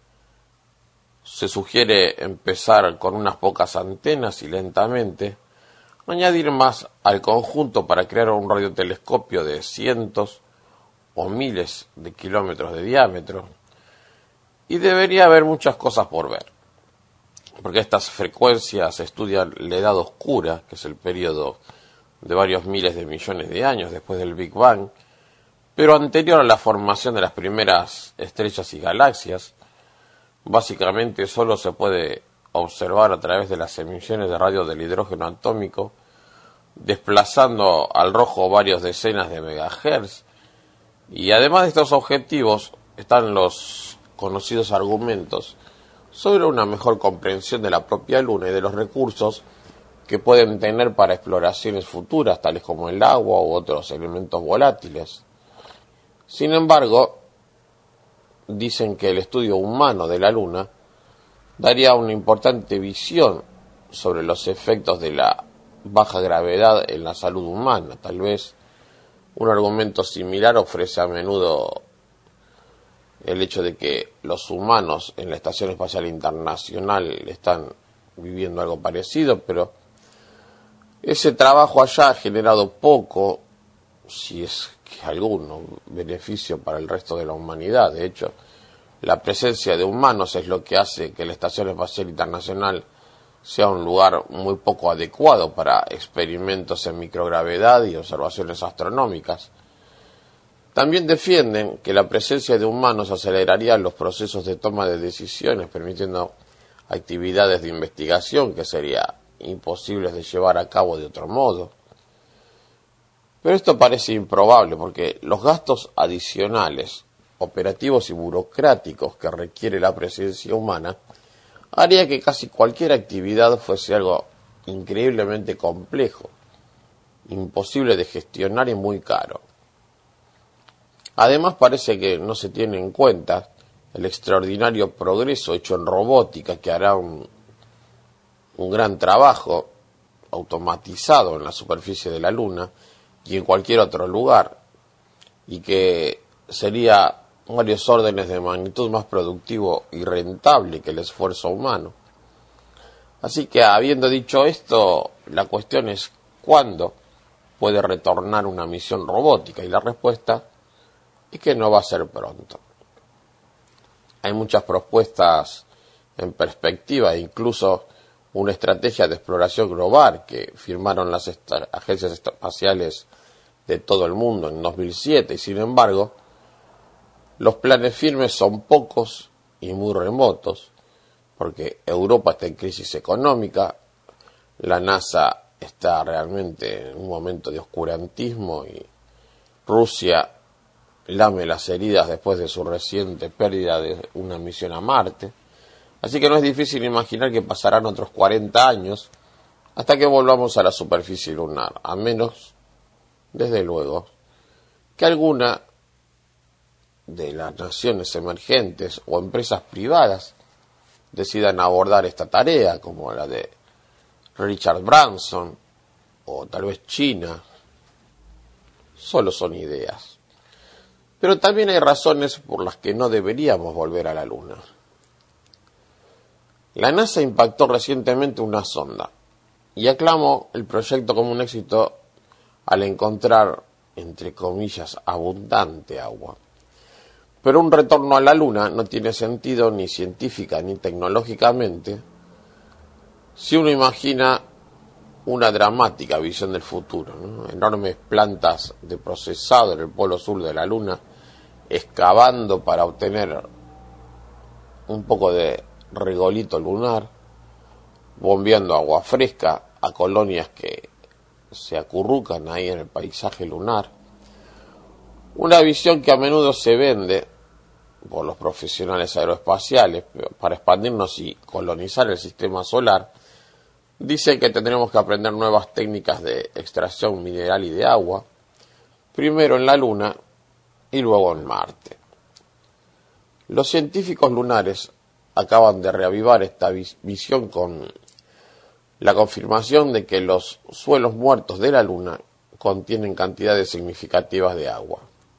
Se sugiere empezar con unas pocas antenas y lentamente añadir más al conjunto para crear un radiotelescopio de cientos o miles de kilómetros de diámetro. Y debería haber muchas cosas por ver, porque estas frecuencias estudian la edad oscura, que es el periodo de varios miles de millones de años después del Big Bang, pero anterior a la formación de las primeras estrellas y galaxias. Básicamente solo se puede observar a través de las emisiones de radio del hidrógeno atómico, desplazando al rojo varias decenas de megahercios, y además de estos objetivos están los conocidos argumentos sobre una mejor comprensión de la propia Luna y de los recursos que pueden tener para exploraciones futuras, tales como el agua u otros elementos volátiles. Sin embargo, dicen que el estudio humano de la Luna daría una importante visión sobre los efectos de la baja gravedad en la salud humana. Tal vez un argumento similar ofrece a menudo el hecho de que los humanos en la Estación Espacial Internacional están viviendo algo parecido, pero ese trabajo allá ha generado poco, si es que alguno, beneficio para el resto de la humanidad. De hecho, la presencia de humanos es lo que hace que la Estación Espacial Internacional sea un lugar muy poco adecuado para experimentos en microgravedad y observaciones astronómicas. También defienden que la presencia de humanos aceleraría los procesos de toma de decisiones, permitiendo actividades de investigación que serían imposibles de llevar a cabo de otro modo. Pero esto parece improbable porque los gastos adicionales, operativos y burocráticos que requiere la presencia humana haría que casi cualquier actividad fuese algo increíblemente complejo, imposible de gestionar y muy caro. Además, parece que no se tiene en cuenta el extraordinario progreso hecho en robótica, que hará un, un gran trabajo automatizado en la superficie de la Luna y en cualquier otro lugar, y que sería varios órdenes de magnitud más productivo y rentable que el esfuerzo humano. Así que, habiendo dicho esto, la cuestión es ¿cuándo puede retornar una misión robótica? Y la respuesta es que no va a ser pronto. Hay muchas propuestas en perspectiva, incluso una estrategia de exploración global que firmaron las agencias espaciales de todo el mundo en dos mil siete, y sin embargo, los planes firmes son pocos y muy remotos, porque Europa está en crisis económica, la NASA está realmente en un momento de oscurantismo y Rusia lame las heridas después de su reciente pérdida de una misión a Marte. Así que no es difícil imaginar que pasarán otros cuarenta años hasta que volvamos a la superficie lunar, a menos, desde luego, que alguna de las naciones emergentes o empresas privadas decidan abordar esta tarea, como la de Richard Branson o tal vez China. Solo son ideas. Pero también hay razones por las que no deberíamos volver a la Luna. La NASA impactó recientemente una sonda y aclamó el proyecto como un éxito al encontrar, entre comillas, abundante agua. Pero un retorno a la Luna no tiene sentido ni científica ni tecnológicamente si uno imagina una dramática visión del futuro, ¿no? Enormes plantas de procesado en el polo sur de la Luna, excavando para obtener un poco de regolito lunar, bombeando agua fresca a colonias que se acurrucan ahí en el paisaje lunar. Una visión que a menudo se vende por los profesionales aeroespaciales para expandirnos y colonizar el sistema solar. Dice que tendremos que aprender nuevas técnicas de extracción mineral y de agua, primero en la Luna y luego en Marte. Los científicos lunares acaban de reavivar esta vis- visión con la confirmación de que los suelos muertos de la Luna contienen cantidades significativas de agua.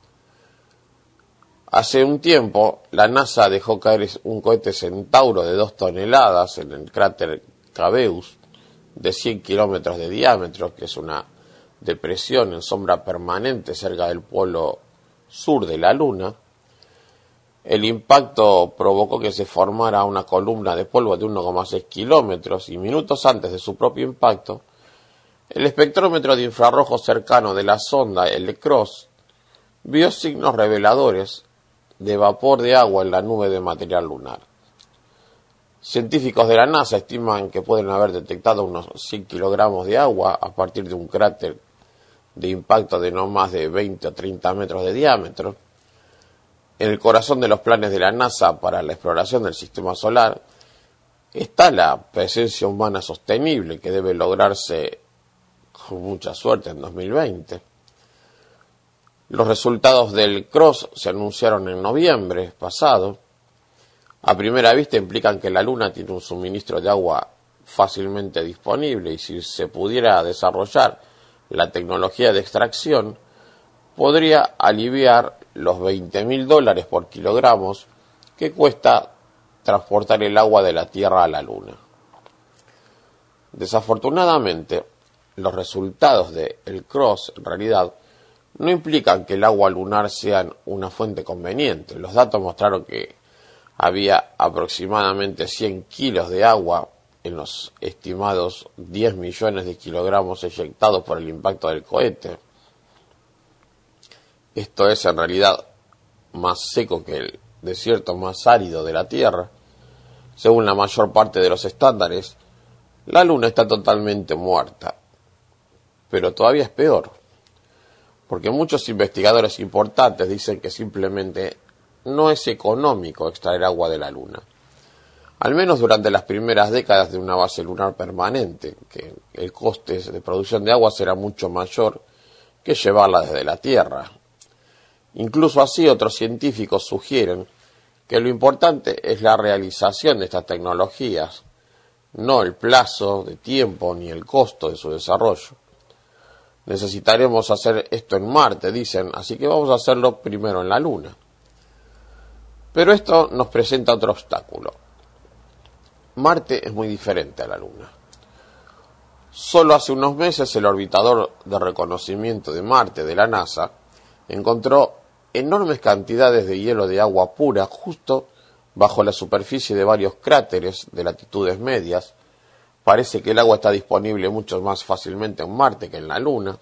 Hace un tiempo, la NASA dejó caer un cohete Centauro de dos toneladas en el cráter Cabeus, de cien kilómetros de diámetro, que es una depresión en sombra permanente cerca del polo sur de la Luna. El impacto provocó que se formara una columna de polvo de uno coma seis kilómetros y minutos antes de su propio impacto, el espectrómetro de infrarrojo cercano de la sonda L C R O S S vio signos reveladores de vapor de agua en la nube de material lunar. Científicos de la NASA estiman que pueden haber detectado unos cien kilogramos de agua a partir de un cráter de impacto de no más de veinte o treinta metros de diámetro. En el corazón de los planes de la NASA para la exploración del sistema solar está la presencia humana sostenible, que debe lograrse con mucha suerte en dos mil veinte. Los resultados del C R O S S se anunciaron en noviembre pasado. A primera vista implican que la Luna tiene un suministro de agua fácilmente disponible y si se pudiera desarrollar la tecnología de extracción, podría aliviar los veinte mil dólares por kilogramos que cuesta transportar el agua de la Tierra a la Luna. Desafortunadamente, los resultados del C R O S S en realidad no implican que el agua lunar sea una fuente conveniente. Los datos mostraron que había aproximadamente cien kilos de agua en los estimados diez millones de kilogramos eyectados por el impacto del cohete. Esto es en realidad más seco que el desierto más árido de la Tierra. Según la mayor parte de los estándares, la Luna está totalmente muerta. Pero todavía es peor, porque muchos investigadores importantes dicen que simplemente no es económico extraer agua de la Luna, al menos durante las primeras décadas de una base lunar permanente, que el coste de producción de agua será mucho mayor que llevarla desde la Tierra. Incluso así, otros científicos sugieren que lo importante es la realización de estas tecnologías, no el plazo de tiempo ni el costo de su desarrollo. Necesitaremos hacer esto en Marte, dicen, así que vamos a hacerlo primero en la Luna. Pero esto nos presenta otro obstáculo. Marte es muy diferente a la Luna. Solo hace unos meses el orbitador de reconocimiento de Marte de la NASA encontró enormes cantidades de hielo de agua pura justo bajo la superficie de varios cráteres de latitudes medias. Parece que el agua está disponible mucho más fácilmente en Marte que en la Luna.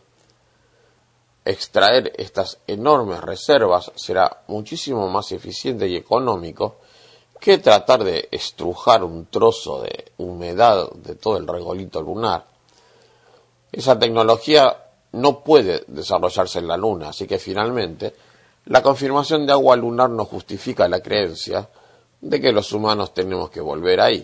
Extraer estas enormes reservas será muchísimo más eficiente y económico que tratar de estrujar un trozo de humedad de todo el regolito lunar. Esa tecnología no puede desarrollarse en la Luna, así que finalmente la confirmación de agua lunar no justifica la creencia de que los humanos tenemos que volver ahí.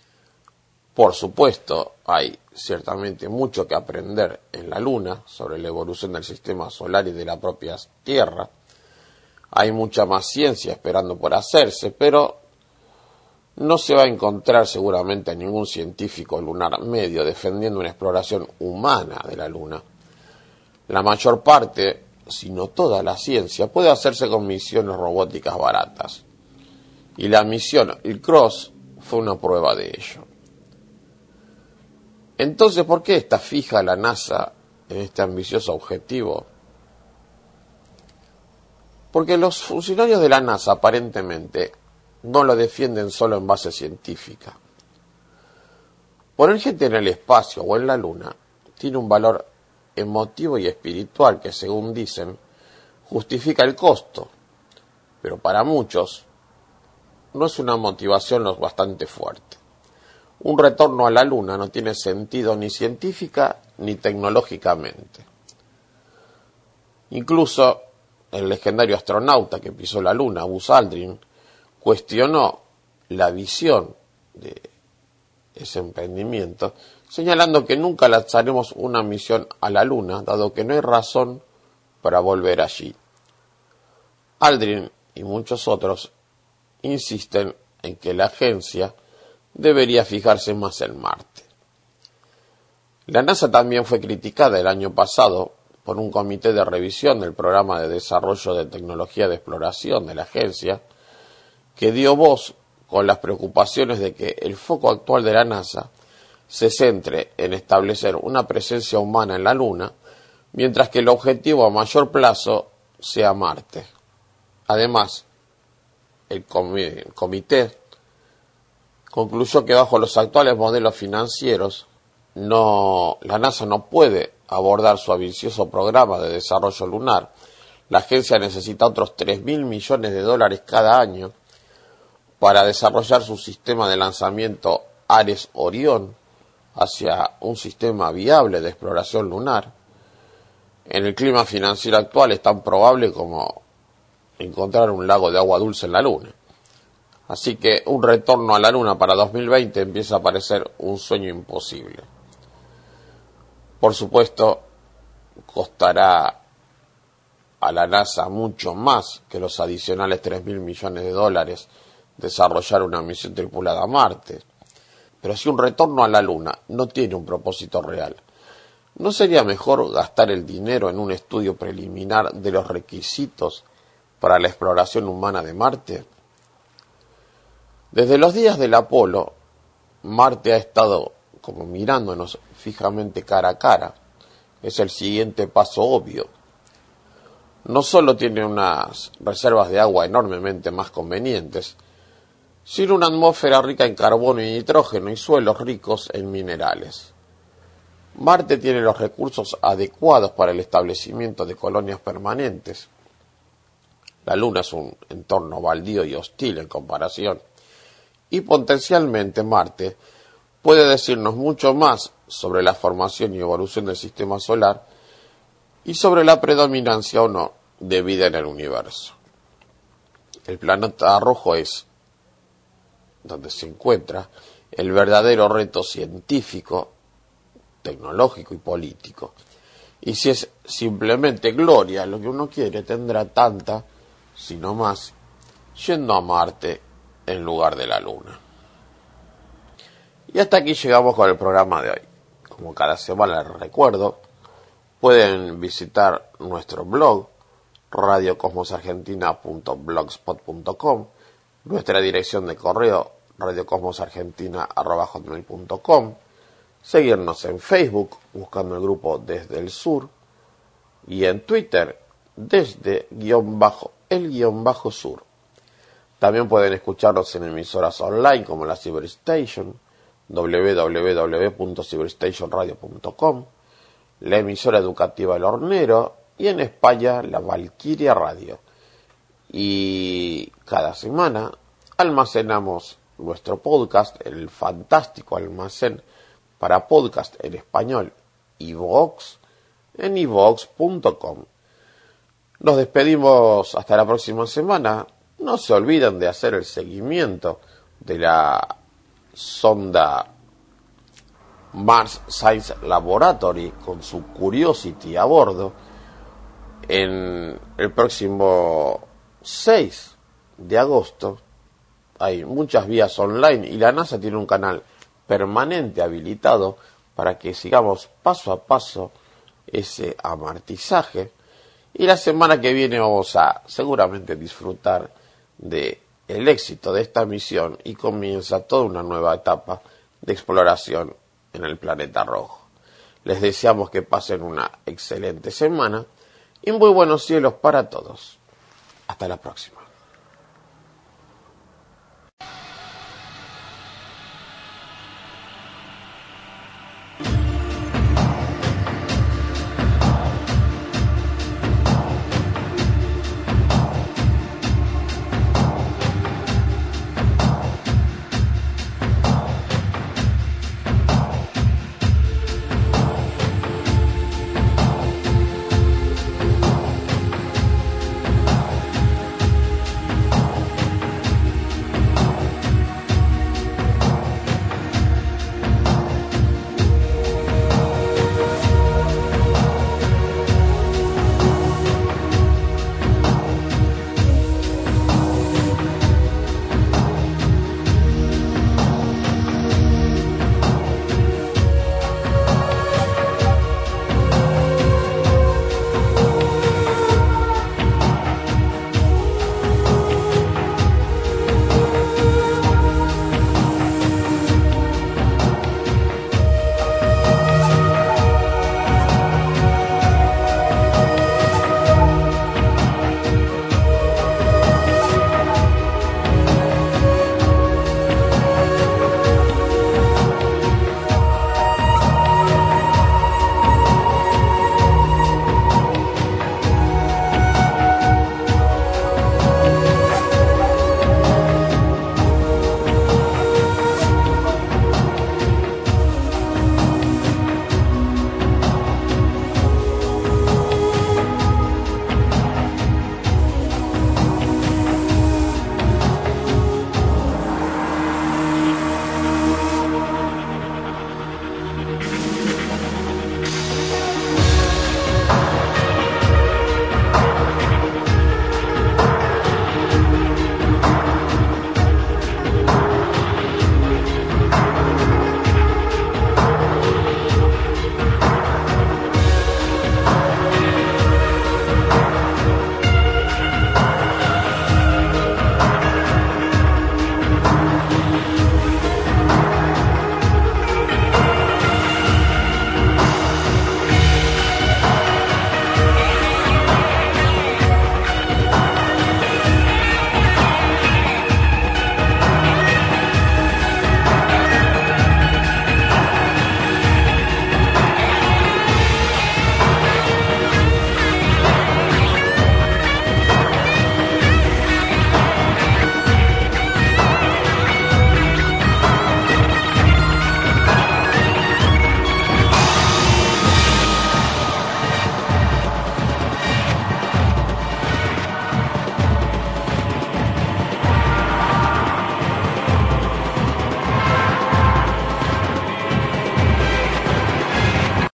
Por supuesto, hay ciertamente mucho que aprender en la Luna sobre la evolución del sistema solar y de la propia Tierra. Hay mucha más ciencia esperando por hacerse, pero no se va a encontrar seguramente a ningún científico lunar medio defendiendo una exploración humana de la Luna. La mayor parte, si no toda la ciencia, puede hacerse con misiones robóticas baratas. Y la misión, el C R O S S, fue una prueba de ello. Entonces, ¿por qué está fija la NASA en este ambicioso objetivo? Porque los funcionarios de la NASA aparentemente no lo defienden solo en base científica. Poner gente en el espacio o en la Luna tiene un valor emotivo y espiritual que, según dicen, justifica el costo, pero para muchos no es una motivación lo bastante fuerte. Un retorno a la Luna no tiene sentido ni científica ni tecnológicamente. Incluso el legendario astronauta que pisó la Luna, Buzz Aldrin, cuestionó la visión de ese emprendimiento, señalando que nunca lanzaremos una misión a la Luna, dado que no hay razón para volver allí. Aldrin y muchos otros insisten en que la agencia debería fijarse más en Marte. La NASA también fue criticada el año pasado por un comité de revisión del programa de desarrollo de tecnología de exploración de la agencia, que dio voz con las preocupaciones de que el foco actual de la NASA se centre en establecer una presencia humana en la Luna, mientras que el objetivo a mayor plazo sea Marte. Además, el comité concluyó que bajo los actuales modelos financieros, no, la NASA no puede abordar su ambicioso programa de desarrollo lunar. La agencia necesita otros tres mil millones de dólares cada año para desarrollar su sistema de lanzamiento Ares Orión hacia un sistema viable de exploración lunar. En el clima financiero actual es tan probable como encontrar un lago de agua dulce en la Luna. Así que un retorno a la Luna para dos mil veinte empieza a parecer un sueño imposible. Por supuesto, costará a la NASA mucho más que los adicionales tres mil millones de dólares desarrollar una misión tripulada a Marte. Pero si un retorno a la Luna no tiene un propósito real, ¿no sería mejor gastar el dinero en un estudio preliminar de los requisitos para la exploración humana de Marte? Desde los días del Apolo, Marte ha estado como mirándonos fijamente cara a cara. Es el siguiente paso obvio. No solo tiene unas reservas de agua enormemente más convenientes, sino una atmósfera rica en carbono y nitrógeno y suelos ricos en minerales. Marte tiene los recursos adecuados para el establecimiento de colonias permanentes. La Luna es un entorno baldío y hostil en comparación, y potencialmente Marte puede decirnos mucho más sobre la formación y evolución del sistema solar y sobre la predominancia o no de vida en el universo. El planeta rojo es, donde se encuentra, el verdadero reto científico, tecnológico y político. Y si es simplemente gloria lo que uno quiere, tendrá tanta, si no más, yendo a Marte en lugar de la Luna. Y hasta aquí llegamos con el programa de hoy. Como cada semana les recuerdo, pueden visitar nuestro blog radio cosmos argentina punto blogspot punto com, nuestra dirección de correo radio cosmos argentina arroba hotmail punto com, seguirnos en Facebook buscando el grupo Desde el Sur y en Twitter desde guión bajo el guión bajo sur. También pueden escucharnos en emisoras online como la Cyberstation, doble u doble u doble u punto cyberstation radio punto com, la emisora educativa El Hornero y en España la Valquiria Radio. Y cada semana almacenamos nuestro podcast, el fantástico almacén para podcast en español, iVoox, en iVoox punto com. Nos despedimos hasta la próxima semana. No se olviden de hacer el seguimiento de la sonda Mars Science Laboratory con su Curiosity a bordo en el próximo seis de agosto. Hay muchas vías online y la NASA tiene un canal permanente habilitado para que sigamos paso a paso ese amartizaje. Y la semana que viene vamos a seguramente disfrutar de el éxito de esta misión y comienza toda una nueva etapa de exploración en el planeta rojo. Les deseamos que pasen una excelente semana y muy buenos cielos para todos. Hasta la próxima.